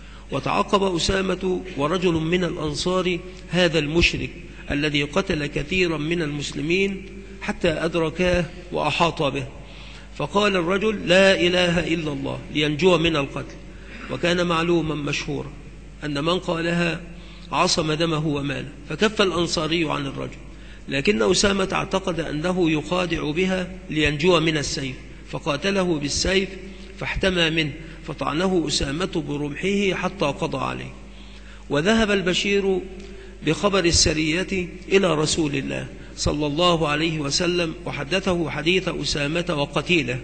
وتعقب أسامة ورجل من الأنصار هذا المشرك الذي قتل كثيرا من المسلمين حتى أدركاه وأحاط به، فقال الرجل: لا إله إلا الله، لينجو من القتل. وكان معلوما مشهورا أن من قالها عصم دمه وماله، فكف الأنصاري عن الرجل، لكن أسامة اعتقد أنه يخادع بها لينجو من السيف، فقاتله بالسيف فاحتمى منه، فطعنه أسامة برمحه حتى قضى عليه. وذهب البشير بخبر السرية إلى رسول الله صلى الله عليه وسلم وحدثه حديث أسامة وقتيله.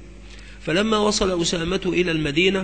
فلما وصل أسامة إلى المدينة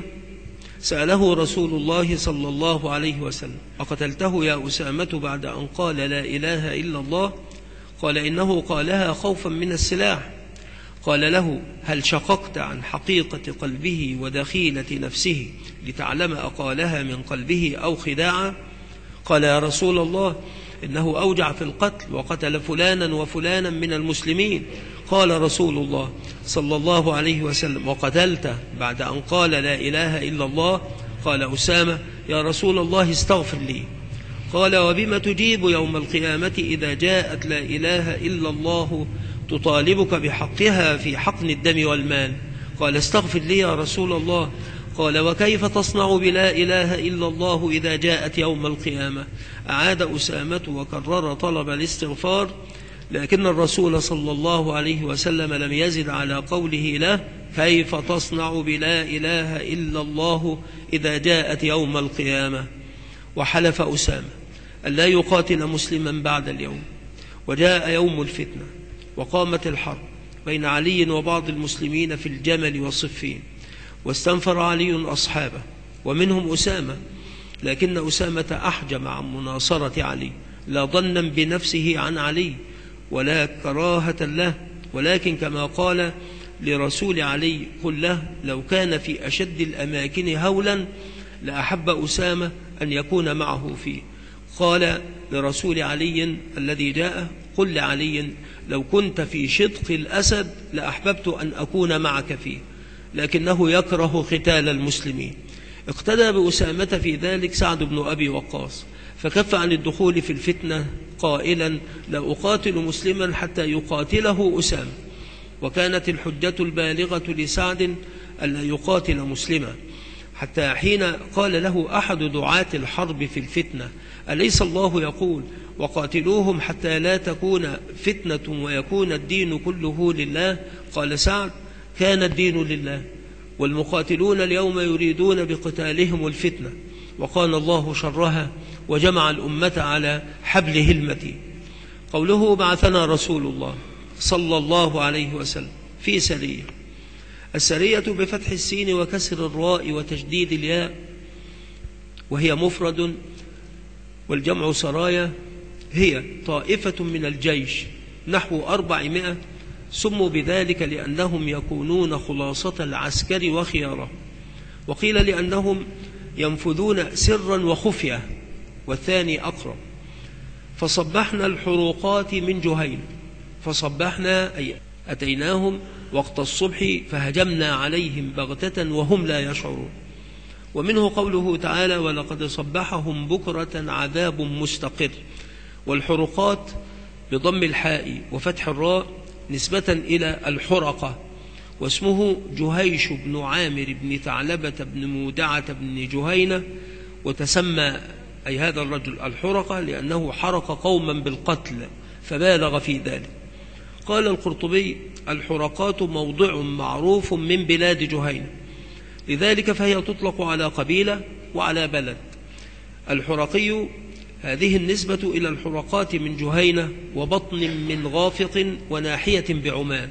سأله رسول الله صلى الله عليه وسلم: أقتلته يا أسامة بعد أن قال لا إله إلا الله؟ قال: إنه قالها خوفا من السلاح. قال له: هل شققت عن حقيقة قلبه ودخيلة نفسه لتعلم أقالها من قلبه أو خداعا؟ قال: يا رسول الله، إنه أوجع في القتل وقتل فلانا وفلانا من المسلمين. قال رسول الله صلى الله عليه وسلم: وقتلته بعد أن قال لا إله إلا الله؟ قال أسامة: يا رسول الله استغفر لي. قال: وبما تجيب يوم القيامة إذا جاءت لا إله إلا الله تطالبك بحقها في حقن الدم والمال؟ قال: استغفر لي يا رسول الله. قال: وكيف تصنع بلا إله إلا الله إذا جاءت يوم القيامة؟ أعاد أسامة وكرر طلب الاستغفار، لكن الرسول صلى الله عليه وسلم لم يزد على قوله له: كيف تصنع بلا إله إلا الله إذا جاءت يوم القيامة؟ وحلف أسامة أن لا يقاتل مسلما بعد اليوم. وجاء يوم الفتنة وقامت الحرب بين علي وبعض المسلمين في الجمل وصفين، واستنفر علي أصحابه ومنهم أسامة، لكن أسامة أحجم عن مناصرة علي، لا ظنا بنفسه عن علي ولا كراهة له، ولكن كما قال لرسول علي: قل له لو كان في أشد الأماكن هولا لأحب أسامة أن يكون معه فيه. قال لرسول علي الذي جاء: قل لعلي لو كنت في شدق الأسد لأحببت أن أكون معك فيه، لكنه يكره قتال المسلمين. اقتدى بأسامة في ذلك سعد بن أبي وقاص، فكف عن الدخول في الفتنة قائلا: لا أقاتل مسلما حتى يقاتله أسامة. وكانت الحجة البالغة لسعد ألا يقاتل مسلما، حتى حين قال له أحد دعاة الحرب في الفتنة: أليس الله يقول: وقاتلوهم حتى لا تكون فتنة ويكون الدين كله لله؟ قال سعد: كان الدين لله، والمقاتلون اليوم يريدون بقتالهم الفتنة، وقال الله شرها وجمع الأمة على حبله المتين. قوله: بعثنا رسول الله صلى الله عليه وسلم في سرية. السرية بفتح السين وكسر الراء وتشديد الياء، وهي مفرد، والجمع سرايا. هي طائفة من الجيش نحو 400، سموا بذلك لأنهم يكونون خلاصة العسكر وخياره، وقيل لأنهم ينفذون سرا وخفية، والثاني أقرب. فصبحنا الحروقات من جهين، فصبحنا أي أتيناهم وقت الصبح فهجمنا عليهم بغتة وهم لا يشعرون. ومنه قوله تعالى: ولقد صبحهم بكرة عذاب مستقر. والحرقات بضم الحاء وفتح الراء نسبة إلى الحرقة، واسمه جهيش بن عامر بن ثعلبة بن مودعة بن جهينة، وتسمى أي هذا الرجل الحرقة لأنه حرق قوما بالقتل فبالغ في ذلك. قال القرطبي: الحرقات موضع معروف من بلاد جهينة، لذلك فهي تطلق على قبيلة وعلى بلد. الحرقي هذه النسبة إلى الحرقات من جهينة وبطن من غافق وناحية بعمان.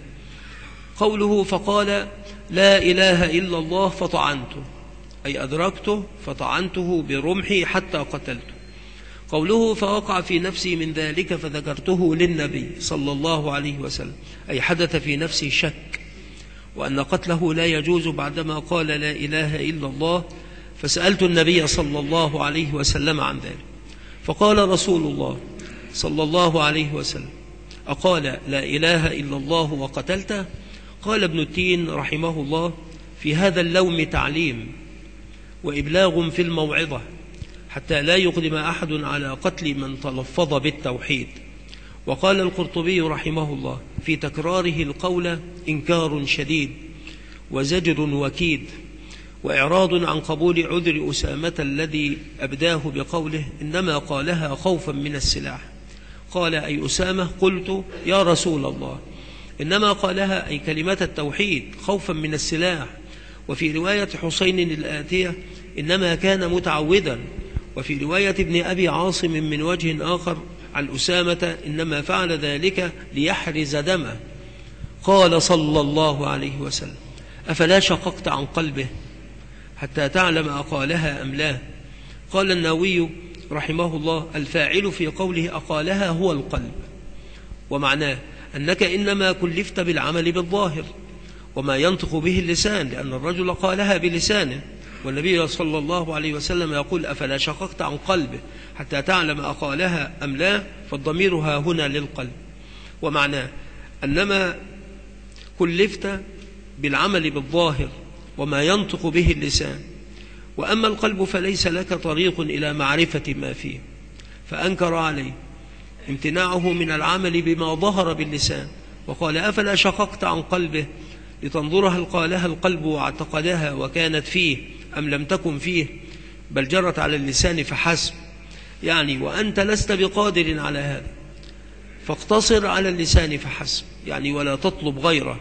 قوله: فقال: لا إله إلا الله فطعنته، أي أدركته فطعنته برمحي حتى قتلته. قوله: فوقع في نفسي من ذلك فذكرته للنبي صلى الله عليه وسلم، أي حدث في نفسي شك وأن قتله لا يجوز بعدما قال لا إله إلا الله، فسألت النبي صلى الله عليه وسلم عن ذلك، فقال رسول الله صلى الله عليه وسلم: أقال لا إله إلا الله وقتلته؟ قال ابن التين رحمه الله: في هذا اللوم تعليم وإبلاغ في الموعظة، حتى لا يقدم أحد على قتل من تلفظ بالتوحيد. وقال القرطبي رحمه الله: في تكراره القول إنكار شديد وزجر وكيد، وإعراض عن قبول عذر أسامة الذي أبداه بقوله: إنما قالها خوفا من السلاح. قال أي أسامة: قلت يا رسول الله، إنما قالها أي كلمة التوحيد خوفا من السلاح. وفي رواية حسين الآتية: إنما كان متعوذا. وفي رواية ابن أبي عاصم من وجه آخر عن أسامة: إنما فعل ذلك ليحرز دمه. قال صلى الله عليه وسلم: أفلا شققت عن قلبه حتى تعلم أقالها أم لا؟ قال النووي رحمه الله: الفاعل في قوله أقالها هو القلب، ومعناه أنك إنما كلفت بالعمل بالظاهر وما ينطق به اللسان، لأن الرجل قالها بلسانه، والنبي صلى الله عليه وسلم يقول: أفلا شققت عن قلبه حتى تعلم أقالها أم لا؟ فالضمير ها هنا للقلب، ومعناه أنما كلفت بالعمل بالظاهر وما ينطق به اللسان، وأما القلب فليس لك طريق إلى معرفة ما فيه. فأنكر عليه امتناعه من العمل بما ظهر باللسان، وقال: أفلا شققت عن قلبه لتنظر هل قالها القلب واعتقدها وكانت فيه أم لم تكن فيه، بل جرت على اللسان فحسب، يعني وأنت لست بقادر على هذا، فاقتصر على اللسان فحسب، يعني ولا تطلب غيره.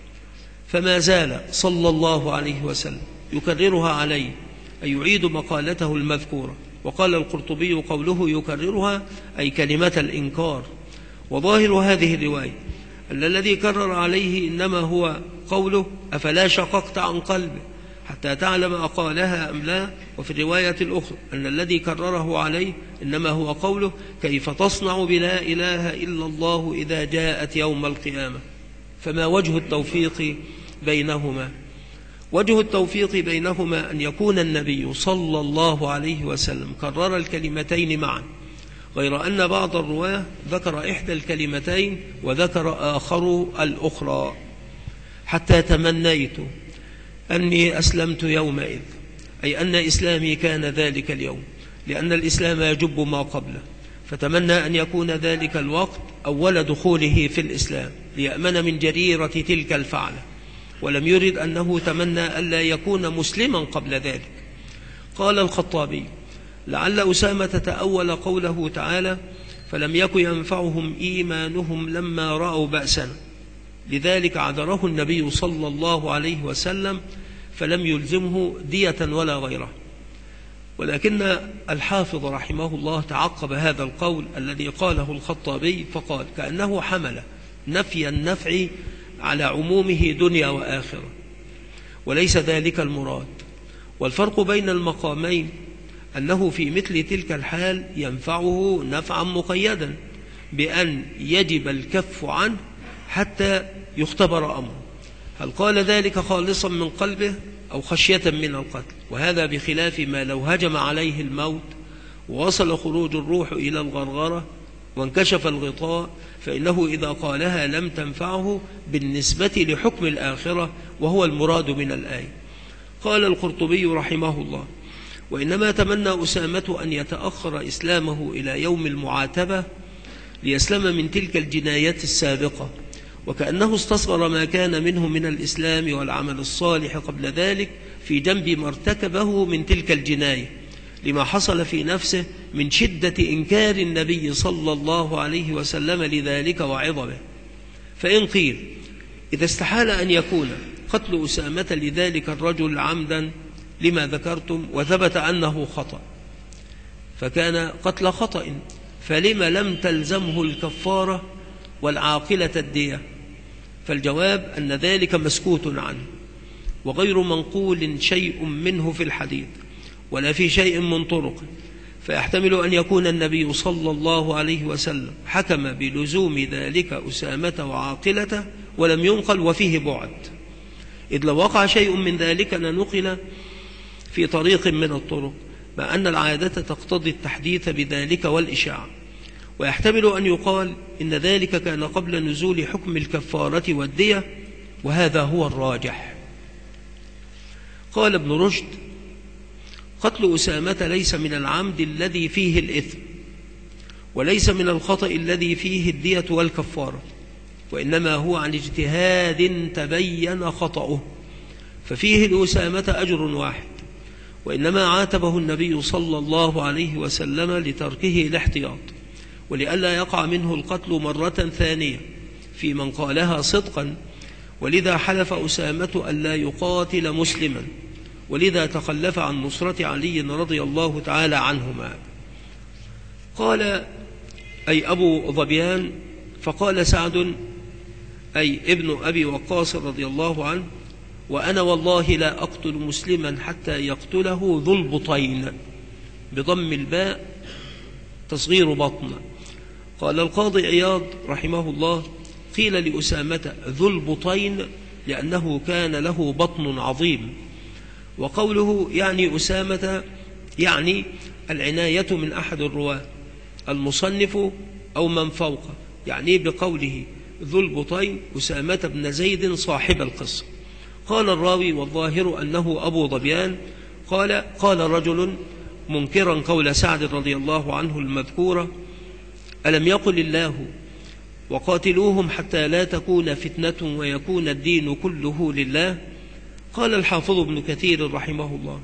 فما زال صلى الله عليه وسلم يكررها عليه، أي يعيد مقالته المذكورة. وقال القرطبي: قوله يكررها أي كلمة الإنكار. وظاهر هذه الرواية أن الذي كرر عليه إنما هو قوله: أفلا شققت عن قلبه حتى تعلم أقالها أم لا. وفي الرواية الأخرى أن الذي كرره عليه إنما هو قوله: كيف تصنع بلا إله إلا الله إذا جاءت يوم القيامة. فما وجه التوفيق بينهما؟ وجه التوفيق بينهما أن يكون النبي صلى الله عليه وسلم كرر الكلمتين معا، غير أن بعض الرواة ذكر إحدى الكلمتين وذكر آخر الأخرى. حتى تمنيت أني أسلمت يومئذ، أي أن إسلامي كان ذلك اليوم، لأن الإسلام يجب ما قبله، فتمنى أن يكون ذلك الوقت أول دخوله في الإسلام ليأمن من جريرة تلك الفعلة، ولم يرد أنه تمنى ألا يكون مسلما قبل ذلك. قال الخطابي: لعل أسامة تأول قوله تعالى: فلم يك ينفعهم إيمانهم لما رأوا بأسنا، لذلك عذره النبي صلى الله عليه وسلم فلم يلزمه دية ولا غيره. ولكن الحافظ رحمه الله تعقب هذا القول الذي قاله الخطابي فقال: كأنه حمل نفي النفع على عمومه دنيا وآخرة، وليس ذلك المراد. والفرق بين المقامين أنه في مثل تلك الحال ينفعه نفعا مقيدا بأن يجب الكف عنه حتى يختبر أمره، هل قال ذلك خالصا من قلبه أو خشية من القتل، وهذا بخلاف ما لو هجم عليه الموت ووصل خروج الروح إلى الغرغرة وانكشف الغطاء، فإنه إذا قالها لم تنفعه بالنسبة لحكم الآخرة، وهو المراد من الآية. قال القرطبي رحمه الله: وإنما تمنى أسامة أن يتأخر إسلامه إلى يوم المعاتبة ليسلم من تلك الجنايات السابقة، وكأنه استصغر ما كان منه من الإسلام والعمل الصالح قبل ذلك في جنب ما ارتكبه من تلك الجناية، لما حصل في نفسه من شدة إنكار النبي صلى الله عليه وسلم لذلك وعظمه. فإن قيل إذا استحال أن يكون قتل أسامة لذلك الرجل عمدا لما ذكرتم وثبت أنه خطأ، فكان قتل خطأ، فلم لم تلزمه الكفارة والعاقلة الدية؟ فالجواب أن ذلك مسكوت عنه، وغير منقول شيء منه في الحديث ولا في شيء من طرق، فيحتمل أن يكون النبي صلى الله عليه وسلم حكم بلزوم ذلك أسامة وعاقلته ولم ينقل، وفيه بعد، إذ لو وقع شيء من ذلك لنقل في طريق من الطرق، مع أن العادة تقتضي التحديث بذلك والإشاعة. ويحتمل أن يقال إن ذلك كان قبل نزول حكم الكفارة والدية، وهذا هو الراجح. قال ابن رشد: قتل أسامة ليس من العمد الذي فيه الإثم، وليس من الخطأ الذي فيه الدية والكفارة، وإنما هو عن اجتهاد تبين خطأه، ففيه لأسامة أجر واحد، وإنما عاتبه النبي صلى الله عليه وسلم لتركه الاحتياط، ولئلا يقع منه القتل مرة ثانية في من قالها صدقا، ولذا حلف أسامة ألا يقاتل مسلما، ولذا تخلف عن نصرة علي رضي الله تعالى عنهما. قال أي أبو ظبيان: فقال سعد أي ابن أبي وقاص رضي الله عنه: وأنا والله لا أقتل مسلما حتى يقتله ذو البطين، بضم الباء تصغير بطن. قال القاضي عياض رحمه الله: قيل لأسامة ذو البطين لأنه كان له بطن عظيم، وقوله يعني أسامة يعني العناية من أحد الرواة المصنف أو من فوقه، يعني بقوله ذو البطين أسامة بن زيد صاحب القصة. قال الراوي: والظاهر أنه أبو ظبيان. قال رجل منكرا قول سعد رضي الله عنه المذكورة: ألم يقل الله وقاتلوهم حتى لا تكون فتنة ويكون الدين كله لله؟ قال الحافظ ابن كثير رحمه الله: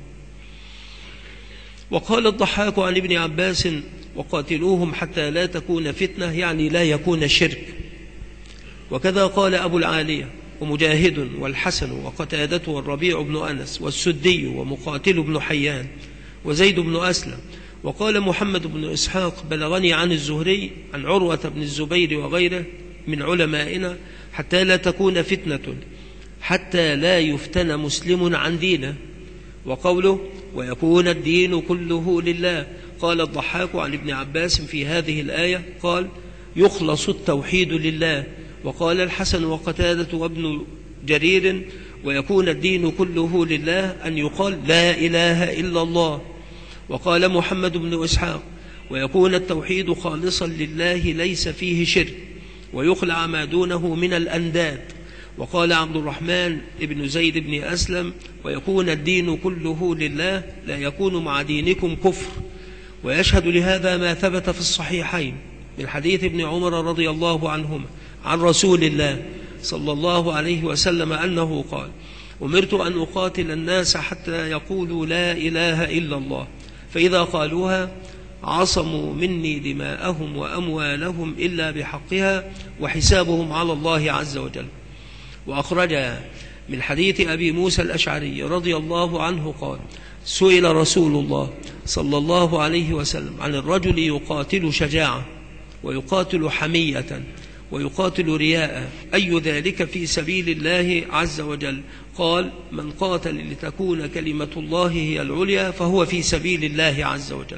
وقال الضحاك عن ابن عباس: وقاتلوهم حتى لا تكون فتنة، يعني لا يكون شرك. وكذا قال أبو العالية ومجاهد والحسن وقتادة والربيع بن أنس والسدي ومقاتل بن حيان وزيد بن أسلم. وقال محمد بن إسحاق: بلغني عن الزهري عن عروة بن الزبير وغيره من علمائنا: حتى لا تكون فتنة، حتى لا يفتن مسلم عن دينه. وقوله: ويكون الدين كله لله. قال الضحاك عن ابن عباس في هذه الآية قال: يخلص التوحيد لله. وقال الحسن وقتادة وابن جرير: ويكون الدين كله لله أن يقال لا إله إلا الله. وقال محمد بن إسحاق: ويكون التوحيد خالصا لله ليس فيه شرك، ويخلع ما دونه من الأنداد. وقال عبد الرحمن بن زيد بن أسلم: ويكون الدين كله لله لا يكون مع دينكم كفر. ويشهد لهذا ما ثبت في الصحيحين من حديث ابن عمر رضي الله عنهما عن رسول الله صلى الله عليه وسلم أنه قال: أمرت أن أقاتل الناس حتى يقولوا لا إله إلا الله، فإذا قالوها عصموا مني دماءهم وأموالهم إلا بحقها وحسابهم على الله عز وجل. وأخرج من حديث أبي موسى الأشعري رضي الله عنه قال: سئل رسول الله صلى الله عليه وسلم عن الرجل يقاتل شجاعة ويقاتل حمية ويقاتل رياء، أي ذلك في سبيل الله عز وجل؟ قال: من قاتل لتكون كلمة الله هي العليا فهو في سبيل الله عز وجل.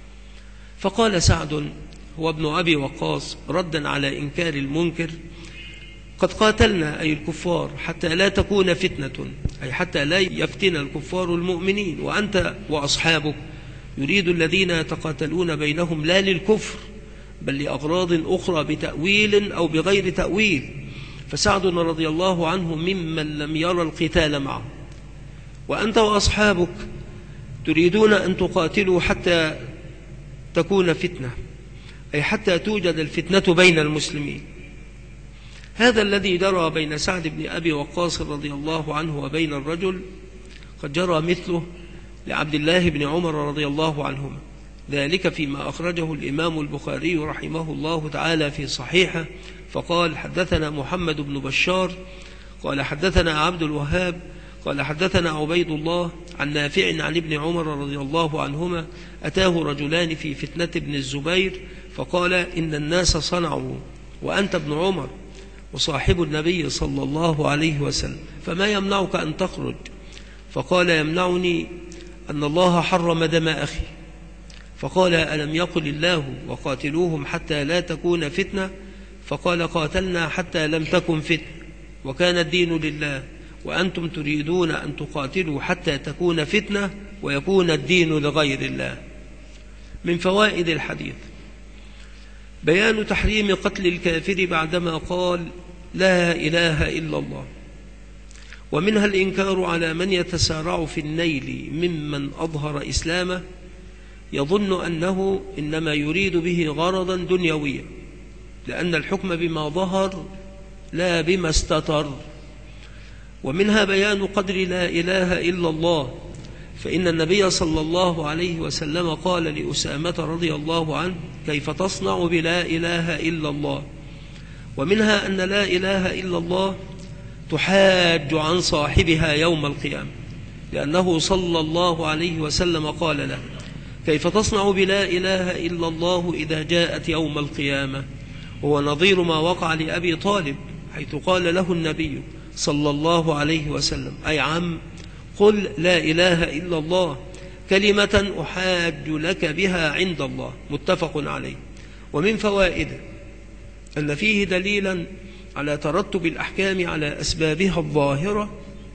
فقال سعد هو ابن أبي وقاص ردا على إنكار المنكر: قد قاتلنا أي الكفار حتى لا تكون فتنة، أي حتى لا يفتن الكفار المؤمنين، وأنت وأصحابك يريد الذين يتقاتلون بينهم لا للكفر بل لأغراض أخرى بتأويل أو بغير تأويل. فسعد رضي الله عنه ممن لم يرى القتال معه. وأنت وأصحابك تريدون أن تقاتلوا حتى تكون فتنة، أي حتى توجد الفتنة بين المسلمين. هذا الذي جرى بين سعد بن أبي وقاص رضي الله عنه وبين الرجل قد جرى مثله لعبد الله بن عمر رضي الله عنهما، ذلك فيما أخرجه الإمام البخاري رحمه الله تعالى في صحيحه، فقال: حدثنا محمد بن بشار قال حدثنا عبد الوهاب قال حدثنا عبيد الله عن نافع عن ابن عمر رضي الله عنهما: أتاه رجلان في فتنة ابن الزبير فقال: إن الناس صنعوا وأنت ابن عمر وصاحب النبي صلى الله عليه وسلم، فما يمنعك أن تخرج؟ فقال: يمنعني أن الله حرم دم أخي. فقال: ألم يقل الله وقاتلوهم حتى لا تكون فتنة؟ فقال: قاتلنا حتى لم تكن فتنة وكان الدين لله، وأنتم تريدون أن تقاتلوا حتى تكون فتنة ويكون الدين لغير الله. من فوائد الحديث بيان تحريم قتل الكافر بعدما قال لا إله إلا الله، ومنها الإنكار على من يتسارع في النيل ممن أظهر إسلامه يظن أنه إنما يريد به غرضا دنيويا، لأن الحكم بما ظهر لا بما استتر. ومنها بيان قدر لا إله إلا الله، فإن النبي صلى الله عليه وسلم قال لأسامة رضي الله عنه: كيف تصنع بلا إله إلا الله؟ ومنها أن لا إله إلا الله تحاج عن صاحبها يوم القيامة، لأنه صلى الله عليه وسلم قال له: كيف تصنع بلا إله إلا الله إذا جاءت يوم القيامة؟ وهو نظير ما وقع لأبي طالب، حيث قال له النبي صلى الله عليه وسلم: أي عم، قل لا إله إلا الله كلمة أحاج لك بها عند الله. متفق عليه. ومن فوائده أن فيه دليلا على ترتب الأحكام على أسبابها الظاهرة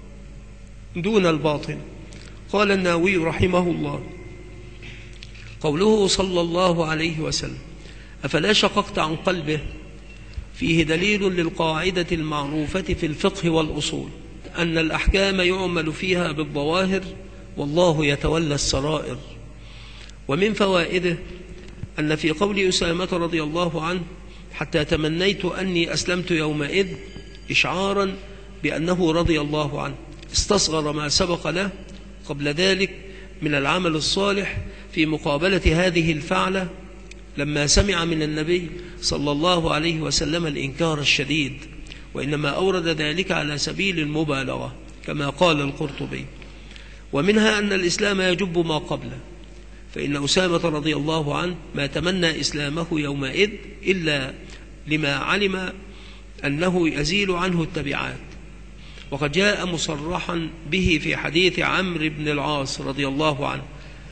دون الباطن. قال النووي رحمه الله: قوله صلى الله عليه وسلم: أفلا شققت عن قلبه، فيه دليل للقاعدة المعروفة في الفقه والأصول أن الأحكام يعمل فيها بالظواهر والله يتولى السرائر. ومن فوائده أن في قول أسامة رضي الله عنه: حتى تمنيت أني أسلمت يومئذ، إشعارا بأنه رضي الله عنه استصغر ما سبق له قبل ذلك من العمل الصالح في مقابلة هذه الفعلة، لما سمع من النبي صلى الله عليه وسلم الإنكار الشديد، وإنما أورد ذلك على سبيل المبالغة كما قال القرطبي. ومنها أن الإسلام يجب ما قبله، فإن أسامة رضي الله عنه ما تمنى إسلامه يومئذ إلا لما علم أنه يزيل عنه التبعات، وقد جاء مصرحا به في حديث عمرو بن العاص رضي الله عنه،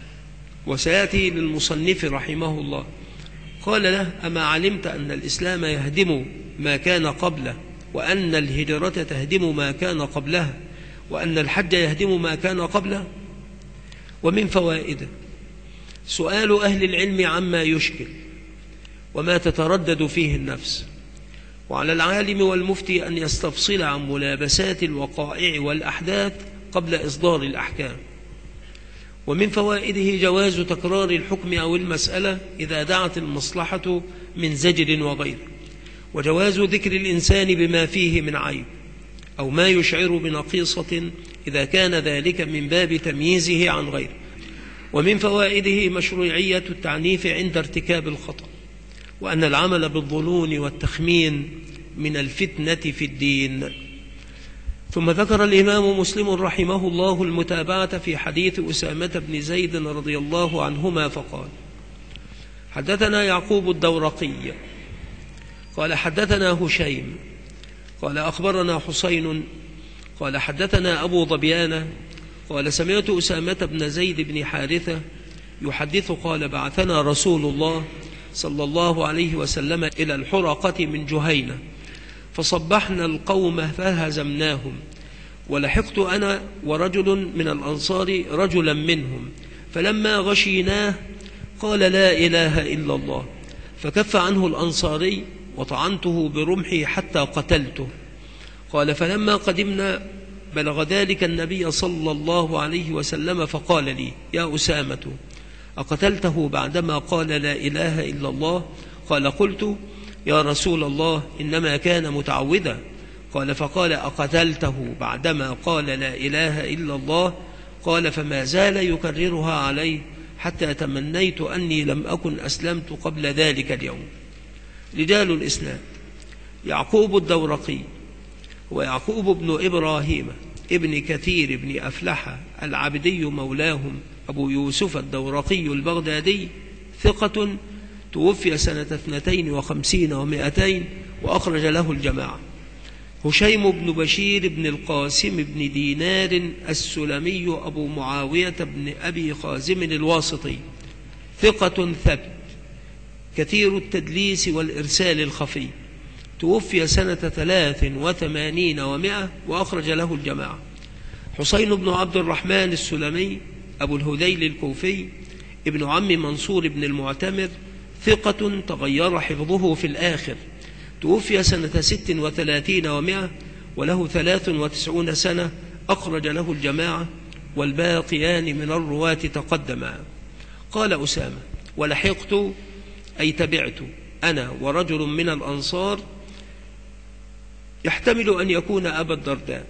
وسيأتي للمصنف رحمه الله. قال له: أما علمت أن الإسلام يهدم ما كان قبله، وأن الهجرة تهدم ما كان قبلها، وأن الحج يهدم ما كان قبله. ومن فوائده سؤال أهل العلم عما يشكل وما تتردد فيه النفس، وعلى العالم والمفتي أن يستفصل عن ملابسات الوقائع والأحداث قبل إصدار الأحكام. ومن فوائده جواز تكرار الحكم أو المسألة إذا دعت المصلحة من زجر وغيره، وجواز ذكر الإنسان بما فيه من عيب أو ما يشعر بنقيصة إذا كان ذلك من باب تمييزه عن غيره. ومن فوائده مشروعية التعنيف عند ارتكاب الخطأ، وأن العمل بالظنون والتخمين من الفتنة في الدين. ثم ذكر الإمام مسلم رحمه الله المتابعة في حديث أسامة بن زيد رضي الله عنهما فقال: حدثنا يعقوب الدورقي قال حدثنا هشيم قال أخبرنا حسين قال حدثنا أبو ظبيان قال سمعت أسامة بن زيد بن حارثة يحدث قال بعثنا رسول الله صلى الله عليه وسلم إلى الحرقة من جهينة، فصبحنا القوم فهزمناهم، ولحقت أنا ورجل من الأنصار رجلا منهم، فلما غشيناه قال لا إله إلا الله، فكف عنه الأنصاري وطعنته برمحي حتى قتلته. قال فلما قدمنا بلغ ذلك النبي صلى الله عليه وسلم فقال لي: يا أسامة أقتلته بعدما قال لا إله إلا الله؟ قال قلت: يا رسول الله إنما كان متعودا. قال فقال أقتلته بعدما قال لا إله إلا الله؟ قال فما زال يكررها عليه حتى تمنيت أني لم أكن أسلمت قبل ذلك اليوم. رجال الإسلام: يعقوب الدورقي ويعقوب بن إبراهيم ابن كثير بن أفلح العبدي مولاهم أبو يوسف الدورقي البغدادي، ثقة توفي سنة 52 و200 وأخرج له الجماعة. هشيم بن بشير بن القاسم بن دينار السلمي أبو معاوية بن أبي خازم الواسطي، ثقة ثبت كثير التدليس والإرسال الخفي، توفي سنة 83 و100 وأخرج له الجماعة. حسين بن عبد الرحمن السلمي أبو الهذيل الكوفي ابن عم منصور بن المعتمر، ثقة تغير حفظه في الآخر، توفي سنة 36 و100 وله 93 سنة، أخرج له الجماعة، والباقيان من الرواة تقدما. قال أسامة: ولحقت أي تبعت أنا ورجل من الأنصار، يحتمل أن يكون أبا الدرداء،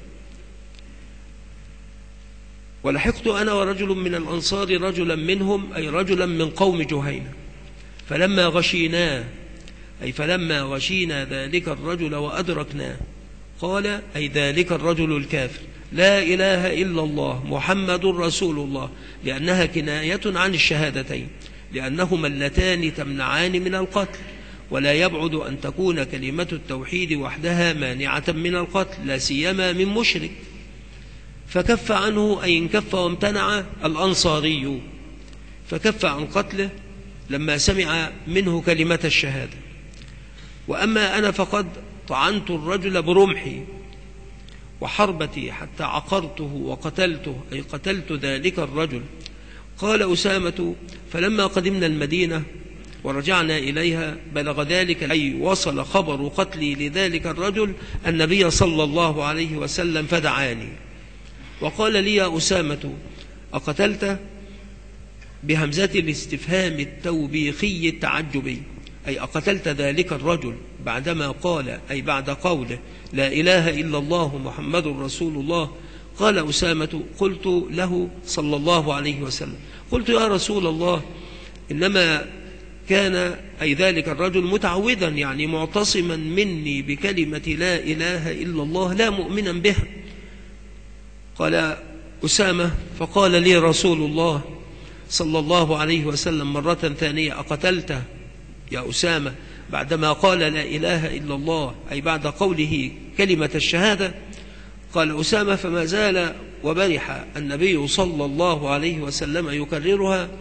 ولحقت أنا ورجل من الأنصار رجلا منهم أي رجلا من قوم جهينة، فلما غشيناه أي فلما غشينا ذلك الرجل وأدركناه، قال أي ذلك الرجل الكافر: لا إله إلا الله محمد رسول الله، لأنها كناية عن الشهادتين، لأنهما اللتان تمنعان من القتل، ولا يبعد أن تكون كلمة التوحيد وحدها مانعة من القتل، لا سيما من مشرك. فكف عنه أي انكف وامتنع الأنصاري، فكف عن قتله لما سمع منه كلمة الشهادة. وأما أنا فقد طعنت الرجل برمحي وحربتي حتى عقرته وقتلته أي قتلت ذلك الرجل. قال أسامة: فلما قدمنا المدينة ورجعنا إليها بلغ ذلك أي وصل خبر قتلي لذلك الرجل النبي صلى الله عليه وسلم فدعاني وقال لي: يا أسامة أقتلت؟ بهمزة الاستفهام التوبيخي التعجبي، أي أقتلت ذلك الرجل بعدما قال أي بعد قوله لا إله إلا الله محمد رسول الله؟ قال أسامة: قلت له صلى الله عليه وسلم: قلت يا رسول الله إنما كان أي ذلك الرجل متعوذا، يعني معتصما مني بكلمة لا إله إلا الله لا مؤمنا بها. قال أسامة: فقال لي رسول الله صلى الله عليه وسلم مرة ثانية: أقتلته يا أسامة بعدما قال لا إله إلا الله أي بعد قوله كلمة الشهادة؟ قال أسامة: فما زال وبرح النبي صلى الله عليه وسلم يكررها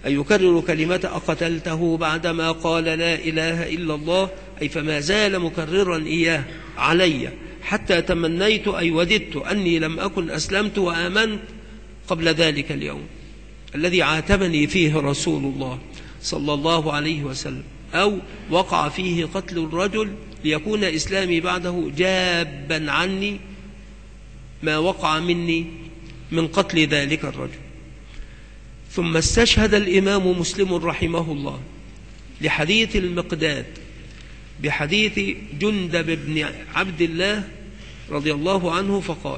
أي يكرر كلمة أقتلته بعدما قال لا إله إلا الله، أي فما زال مكررا إياه علي حتى تمنيت أي وددت أني لم أكن أسلمت وآمنت قبل ذلك اليوم الذي عاتبني فيه رسول الله صلى الله عليه وسلم، أو وقع فيه قتل الرجل ليكون إسلامي بعده جابا عني ما وقع مني من قتل ذلك الرجل. ثم استشهد الإمام مسلم رحمه الله لحديث المقداد بحديث جندب بن عبد الله رضي الله عنه فقال: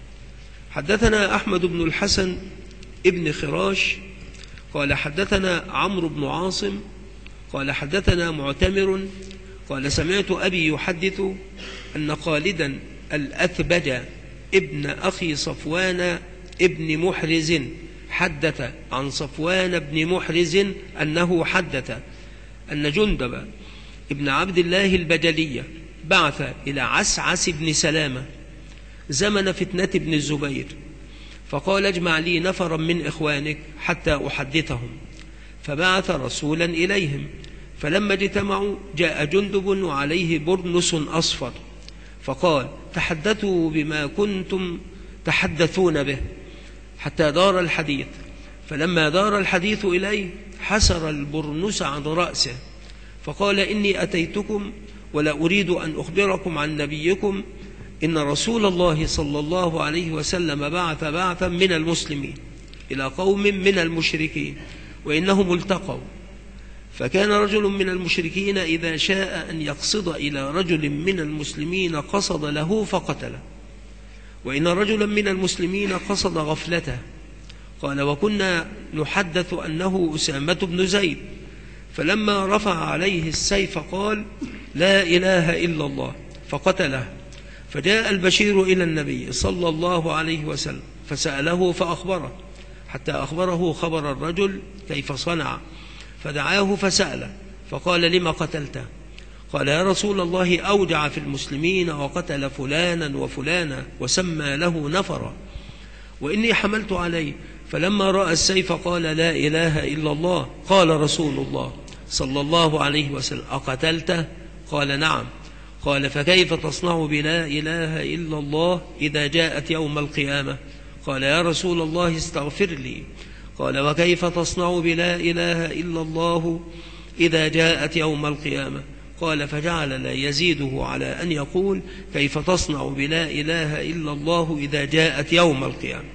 حدثنا أحمد بن الحسن ابن خراش قال حدثنا عمرو بن عاصم قال حدثنا معتمر قال سمعت أبي يحدث أن خالدا الأثبج ابن أخي صفوان ابن محرز حدث عن صفوان بن محرز أنه حدث أن جندب ابن عبد الله البجلي بعث إلى عسعس بن سلامة زمن فتنة ابن الزبير فقال: اجمع لي نفرا من إخوانك حتى أحدثهم، فبعث رسولا إليهم، فلما اجتمعوا جاء جندب وعليه برنس أصفر فقال: تحدثوا بما كنتم تحدثون به حتى دار الحديث، فلما دار الحديث إليه حسر البرنس عن رأسه فقال: إني أتيتكم ولا أريد أن أخبركم عن نبيكم، إن رسول الله صلى الله عليه وسلم بعث بعثا من المسلمين إلى قوم من المشركين وإنهم التقوا، فكان رجل من المشركين إذا شاء أن يقصد إلى رجل من المسلمين قصد له فقتله، وإن رجلا من المسلمين قصد غفلته. قال: وكنا نحدث أنه أسامة بن زيد، فلما رفع عليه السيف قال: لا إله إلا الله، فقتله. فجاء البشير إلى النبي صلى الله عليه وسلم فسأله فأخبره حتى أخبره خبر الرجل كيف صنع، فدعاه فسأله فقال: لما قتلته؟ قال: يا رسول الله أوجع في المسلمين وقتل فلانا وفلانا وسمى له نفرا، وإني حملت عليه، فلما رأى السيف قال: لا إله إلا الله. قال رسول الله صلى الله عليه وسلم: أقتلته؟ قال: نعم. قال: فكيف تصنع بلا إله إلا الله إذا جاءت يوم القيامة؟ قال: يا رسول الله استغفر لي. قال: وكيف تصنع بلا إله إلا الله إذا جاءت يوم القيامة؟ قال: فجعل لا يزيده على أن يقول: كيف تصنع بلا إله إلا الله إذا جاءت يوم القيامة.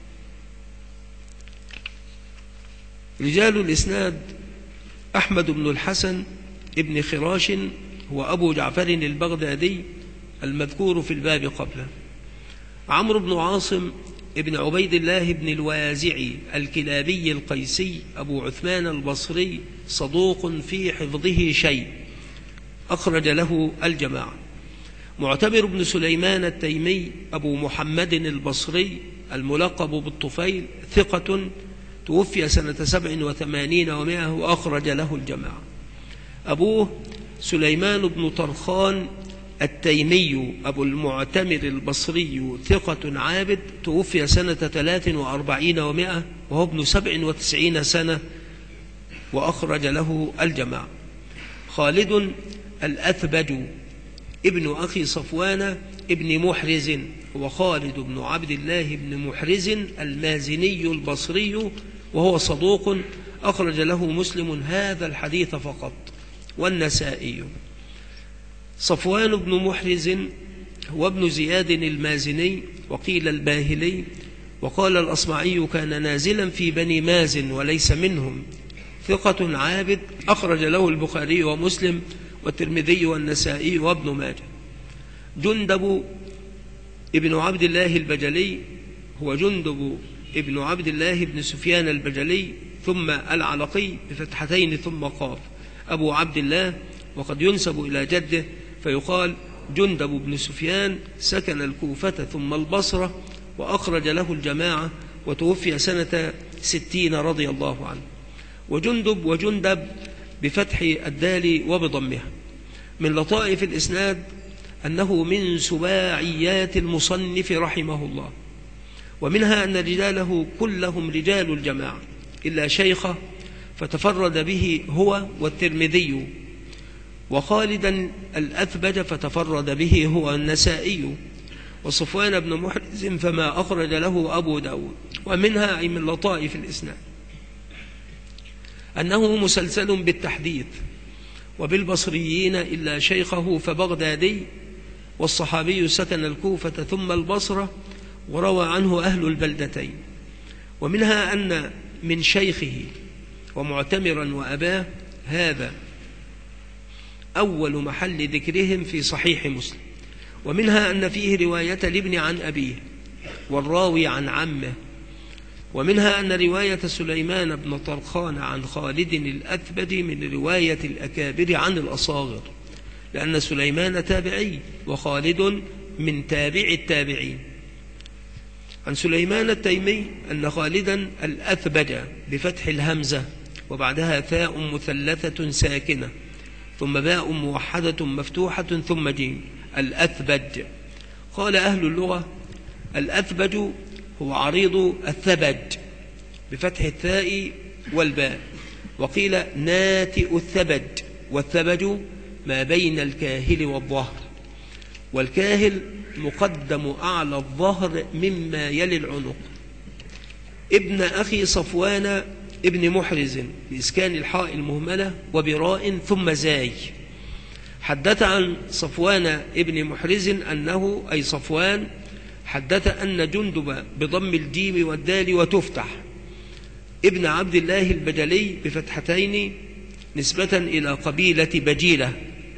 رجال الإسناد: أحمد بن الحسن ابن خراش هو أبو جعفر البغدادي المذكور في الباب قبله. عمرو بن عاصم ابن عبيد الله بن الوازعي الكلابي القيسي أبو عثمان البصري صدوق في حفظه شيء، أخرج له الجماعة. معتمر بن سليمان التيمي أبو محمد البصري الملقب بالطفيل ثقة، توفي سنة 87 و100 وأخرج له الجماعة. أبوه سليمان بن طرخان التيمي أبو المعتمر البصري ثقة عابد، توفي سنة 43 و100 وهو ابن 97 سنة وأخرج له الجماعة. خالد الأثبج ابن أخي صفوان ابن محرز هو خالد بن عبد الله بن محرز المازني البصري وهو صدوق، أخرج له مسلم هذا الحديث فقط والنسائي. صفوان بن محرز هو ابن زياد المازني وقيل الباهلي، وقال الأصمعي كان نازلا في بني مازن وليس منهم، ثقة عابد، أخرج له البخاري ومسلم والترمذي والنسائي وابن ماجه. جندب ابن عبد الله البجلي هو جندب ابن عبد الله بن سفيان البجلي ثم العلقي بفتحتين ثم قاف أبو عبد الله، وقد ينسب إلى جده فيقال جندب بن سفيان، سكن الكوفة ثم البصرة وأخرج له الجماعة، وتوفي سنة 60 رضي الله عنه. وجندب وجندب بفتح الدال وبضمها. من لطائف الإسناد أنه من سباعيات المصنف رحمه الله، ومنها أن رجاله كلهم رجال الجماعة إلا شيخه فتفرد به هو والترمذي، وخالدا الأثبج فتفرد به هو النسائي، وصفوان بن محرز فما أخرج له أبو داود. ومنها أي من لطائف الإسناد أنه مسلسل بالتحديث وبالبصريين إلا شيخه فبغدادي، والصحابي سكن الكوفة ثم البصرة، وروى عنه أهل البلدتين. ومنها أن من شيخه ومعتمرا وأباه هذا أول محل ذكرهم في صحيح مسلم. ومنها أن فيه رواية الابن عن أبيه والراوي عن عمه. ومنها أن رواية سليمان بن طرخان عن خالد الأثبج من رواية الأكابر عن الأصاغر، لأن سليمان تابعي وخالد من تابع التابعين. عن سليمان التيمي أن خالدا الأثبج بفتح الهمزة وبعدها ثاء مثلثة ساكنة ثم باء موحدة مفتوحة ثم جيم، الأثبج. قال أهل اللغة الأثبج هو عريض الثبج بفتح الثاء والباء، وقيل ناتئ الثبج، والثبج ما بين الكاهل والظهر، والكاهل مقدم أعلى الظهر مما يلي العنق. ابن أخي صفوان ابن محرز بإسكان الحاء المهملة وبراء ثم زاي. حدث عن صفوان ابن محرز أنه أي صفوان حدث أن جندب بضم الجيم والدال وتفتح ابن عبد الله البجلي بفتحتين نسبة إلى قبيلة بجيلة.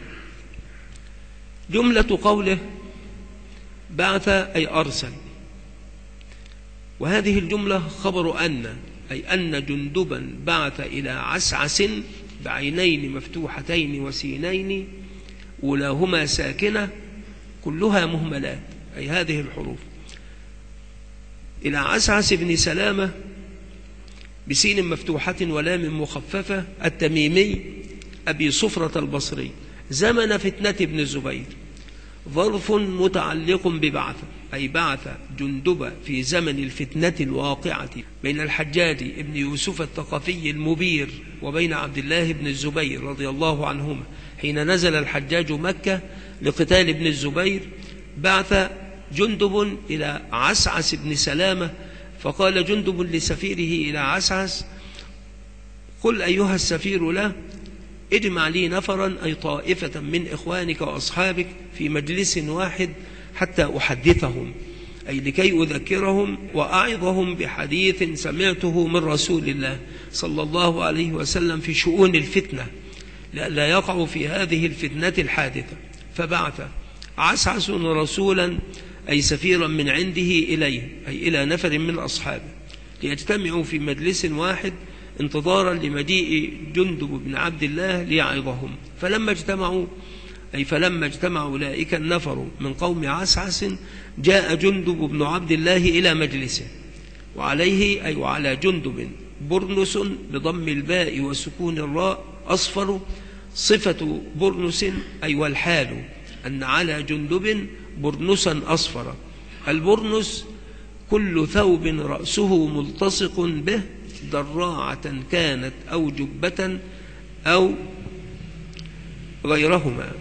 جملة قوله بعث أي أرسل، وهذه الجملة خبر أن، أي أن جندبا بعث إلى عسعس بعينين مفتوحتين وسينين أولاهما ساكنة كلها مهملات، أي هذه الحروف، إلى عسعس بن سلامة بسين مفتوحة ولام مخففة التميمي أبي صفرة البصري زمن فتنة ابن الزبير، ظرف متعلق ببعث، أي بعث جندب في زمن الفتنة الواقعة بين الحجاج ابن يوسف الثقفي المبير وبين عبد الله بن الزبير رضي الله عنهما، حين نزل الحجاج مكة لقتال ابن الزبير بعث جندب إلى عسعس بن سلامة، فقال جندب لسفيره إلى عسعس قل أيها السفير له اجمع لي نفرا أي طائفة من إخوانك وأصحابك في مجلس واحد حتى أحدثهم، أي لكي أذكرهم وأعظهم بحديث سمعته من رسول الله صلى الله عليه وسلم في شؤون الفتنة لئلا يقعوا في هذه الفتنة الحادثة. فبعث عسعس رسولا أي سفيرا من عنده إليه، أي إلى نفر من أصحابه، ليجتمعوا في مجلس واحد انتظارا لمجيء جندب بن عبد الله ليعظهم. فلما اجتمعوا أولئك النفر من قوم عسعس جاء جندب بن عبد الله إلى مجلسه، وعليه أي وعلى جندب برنس بضم الباء وسكون الراء أصفر، صفة برنس أي والحال أن على جندب برنسا أصفر. البرنس كل ثوب رأسه ملتصق به دراعة كانت أو جبة أو غيرهما.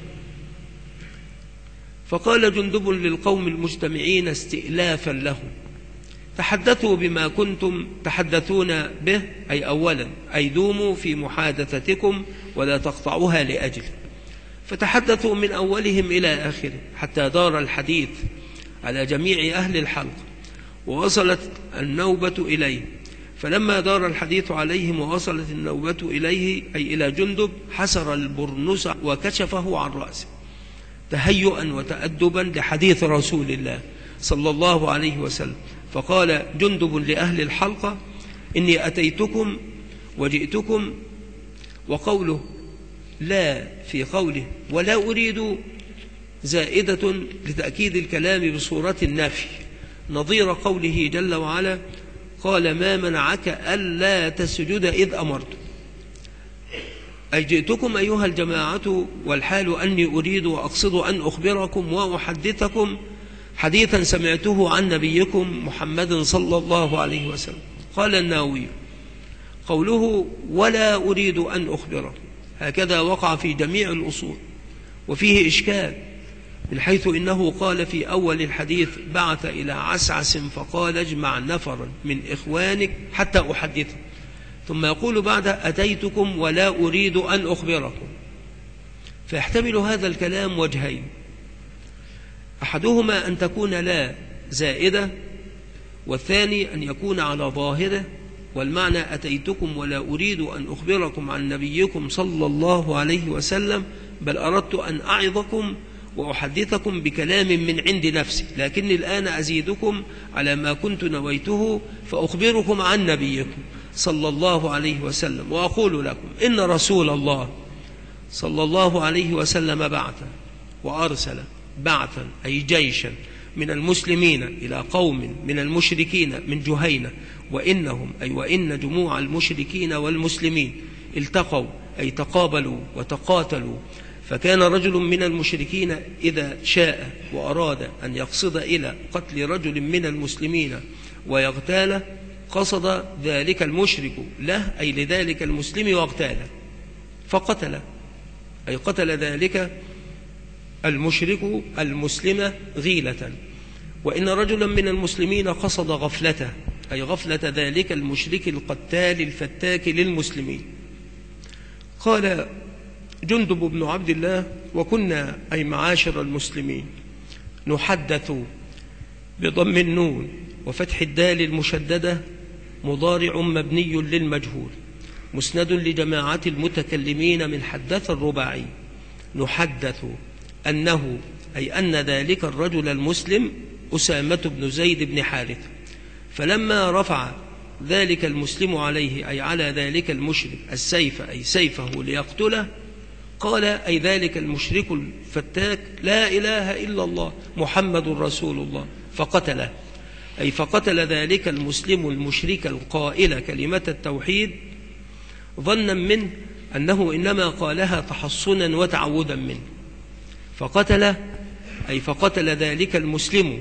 فقال جندب للقوم المجتمعين استئلافا لهم تحدثوا بما كنتم تحدثون به، أي أولا أي دوموا في محادثتكم ولا تقطعوها لأجل. فتحدثوا من أولهم إلى آخره حتى دار الحديث على جميع أهل الحلق ووصلت النوبة إليه. فلما دار الحديث عليهم ووصلت النوبة إليه أي إلى جندب حسر البرنس وكشفه عن رأسه تهيئا وتأدبا لحديث رسول الله صلى الله عليه وسلم. فقال جندب لأهل الحلقة إني أتيتكم وجئتكم، وقوله لا في قوله ولا أريد زائدة لتأكيد الكلام بصورة النفي، نظير قوله جل وعلا قال ما منعك ألا تسجد إذ أمرت، أي جئتكم أيها الجماعة والحال أني أريد وأقصد أن أخبركم وأحدثكم حديثا سمعته عن نبيكم محمد صلى الله عليه وسلم. قال النووي قوله ولا أريد أن أخبره، هكذا وقع في جميع الأصول، وفيه إشكال من حيث إنه قال في أول الحديث بعث إلى عسعس فقال اجمع نفرا من إخوانك حتى أحدثه، ثم يقول بعد أتيتكم ولا أريد أن أخبركم. فيحتمل هذا الكلام وجهين، أحدهما أن تكون لا زائدة، والثاني أن يكون على ظاهره، والمعنى أتيتكم ولا أريد أن أخبركم عن نبيكم صلى الله عليه وسلم، بل أردت أن أعظكم وأحدثكم بكلام من عند نفسي، لكني الآن أزيدكم على ما كنت نويته فأخبركم عن نبيكم صلى الله عليه وسلم، وأقول لكم إن رسول الله صلى الله عليه وسلم بعث وأرسل بعثا أي جيشا من المسلمين إلى قوم من المشركين من جهينة، وإنهم أي وإن جموع المشركين والمسلمين التقوا أي تقابلوا وتقاتلوا، فكان رجل من المشركين إذا شاء وأراد أن يقصد إلى قتل رجل من المسلمين ويغتاله قصد ذلك المشرك له أي لذلك المسلم واغتاله فقتله، أي قتل ذلك المشرك المسلم غيلة. وإن رجلا من المسلمين قصد غفلته أي غفلة ذلك المشرك القتال الفتاك للمسلمين. قال جندب بن عبد الله وكنا أي معاشر المسلمين نحدث بضم النون وفتح الدال المشددة مضارع مبني للمجهول مسند لجماعة المتكلمين من حدث الرباعي، نحدث أنه أي أن ذلك الرجل المسلم أسامة بن زيد بن حارث، فلما رفع ذلك المسلم عليه أي على ذلك المشرك السيف أي سيفه ليقتله قال أي ذلك المشرك الفتاك لا إله إلا الله محمد رسول الله فقتله، أي فقتل ذلك المسلم المشرك القائل كلمة التوحيد ظنا منه أنه إنما قالها تحصنا وتعودا منه، فقتل أي فقتل ذلك المسلم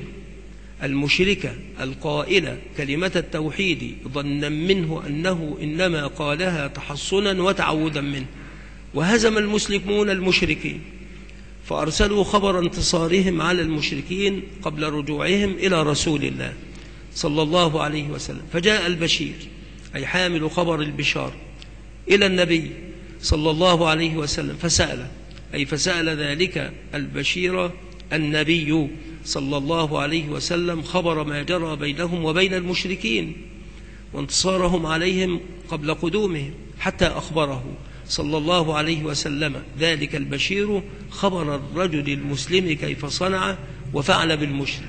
المشرك القائل كلمة التوحيد ظنا منه أنه إنما قالها تحصنا وتعودا منه، وهزم المسلمون المشركين فأرسلوا خبر انتصارهم على المشركين قبل رجوعهم إلى رسول الله صلى الله عليه وسلم، فجاء البشير أي حامل خبر البشار إلى النبي صلى الله عليه وسلم فسأل أي فسأل ذلك البشير النبي صلى الله عليه وسلم خبر ما جرى بينهم وبين المشركين وانتصارهم عليهم قبل قدومهم، حتى أخبره صلى الله عليه وسلم ذلك البشير خبر الرجل المسلم كيف صنع وفعل بالمشرك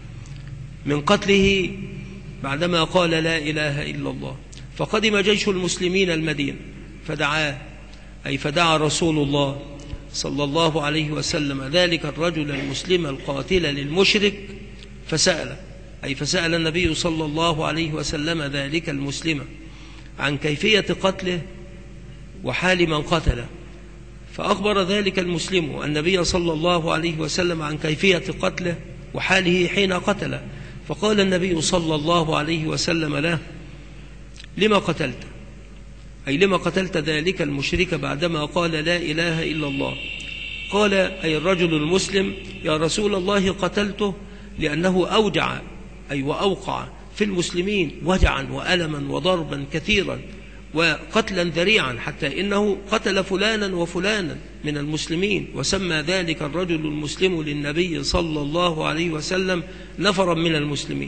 من قتله بعدما قال لا إله إلا الله. فقدم جيش المسلمين المدينة فدعاه أي فدعا رسول الله صلى الله عليه وسلم ذلك الرجل المسلم القاتل للمشرك فسأل أي فسأل النبي صلى الله عليه وسلم ذلك المسلم عن كيفية قتله وحال من قتله، فأخبر ذلك المسلم النبي صلى الله عليه وسلم عن كيفية قتله وحاله حين قتله، فقال النبي صلى الله عليه وسلم له لما قتلت أي لما قتلت ذلك المشرك بعدما قال لا إله إلا الله؟ قال أي الرجل المسلم يا رسول الله قتلته لأنه أوجع أي وأوقع في المسلمين وجعا وألما وضربا كثيرا وقتلا ذريعا، حتى إنه قتل فلانا وفلانا من المسلمين، وسمى ذلك الرجل المسلم للنبي صلى الله عليه وسلم نفرا من المسلمين،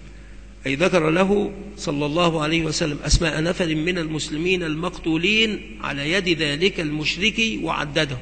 أي ذكر له صلى الله عليه وسلم أسماء نفر من المسلمين المقتولين على يد ذلك المشرك وعدده.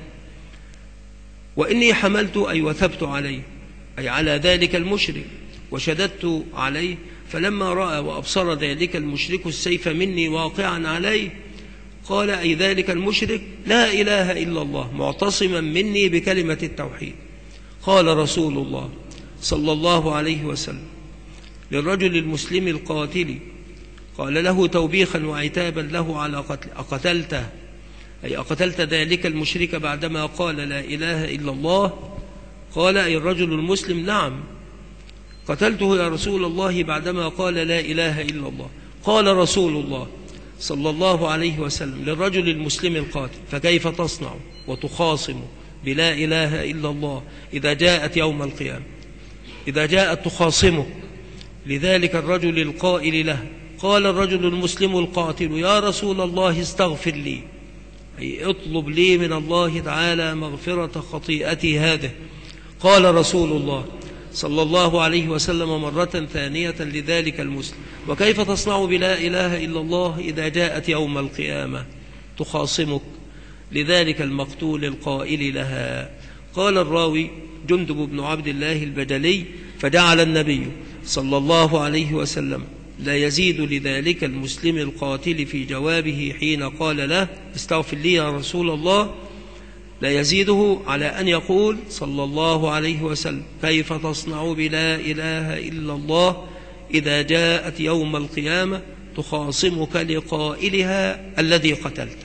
وإني حملت أي وثبت عليه أي على ذلك المشرك وشددت عليه، فلما رأى وأبصر ذلك المشرك السيف مني واقعا عليه قال أي ذلك المشرك لا إله إلا الله معتصما مني بكلمة التوحيد. قال رسول الله صلى الله عليه وسلم للرجل المسلم القاتل قال له توبيخا وعتابا له على قتل أقتلته أي أقتلت ذلك المشرك بعدما قال لا إله إلا الله؟ قال أي الرجل المسلم نعم قتلته يا رسول الله بعدما قال لا إله إلا الله. قال رسول الله صلى الله عليه وسلم للرجل المسلم القاتل: فكيف تصنع وتخاصم بلا إله إلا الله إذا جاءت يوم القيامة؟ إذا جاءت تخاصمه لذلك الرجل القائل له. قال الرجل المسلم القاتل: يا رسول الله استغفر لي، أي اطلب لي من الله تعالى مغفرة خطيئتي هذه. قال رسول الله صلى الله عليه وسلم مرة ثانية لذلك المسلم: وكيف تصنع بلا إله إلا الله إذا جاءت يوم القيامة تخاصمك لذلك المقتول القائل لها؟ قال الراوي جندب بن عبد الله البجلي: فجعل النبي صلى الله عليه وسلم لا يزيد لذلك المسلم القاتل في جوابه حين قال له: استغفر لي يا رسول الله، لا يزيده على أن يقول صلى الله عليه وسلم: كيف تصنع بلا إله إلا الله إذا جاءت يوم القيامة تخاصمك لقائلها الذي قتلته.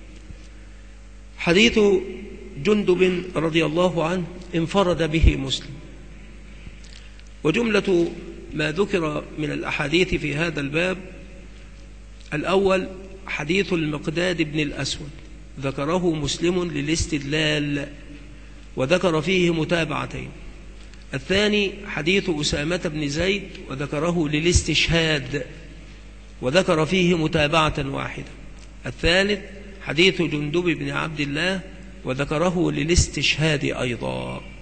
حديث جندب رضي الله عنه انفرد به مسلم. وجملة ما ذكر من الأحاديث في هذا الباب: الأول حديث المقداد بن الأسود، ذكره مسلم للاستدلال وذكر فيه متابعتين. الثاني حديث أسامة بن زيد، وذكره للاستشهاد وذكر فيه متابعة واحدة. الثالث حديث جندب بن عبد الله، وذكره للاستشهاد أيضا.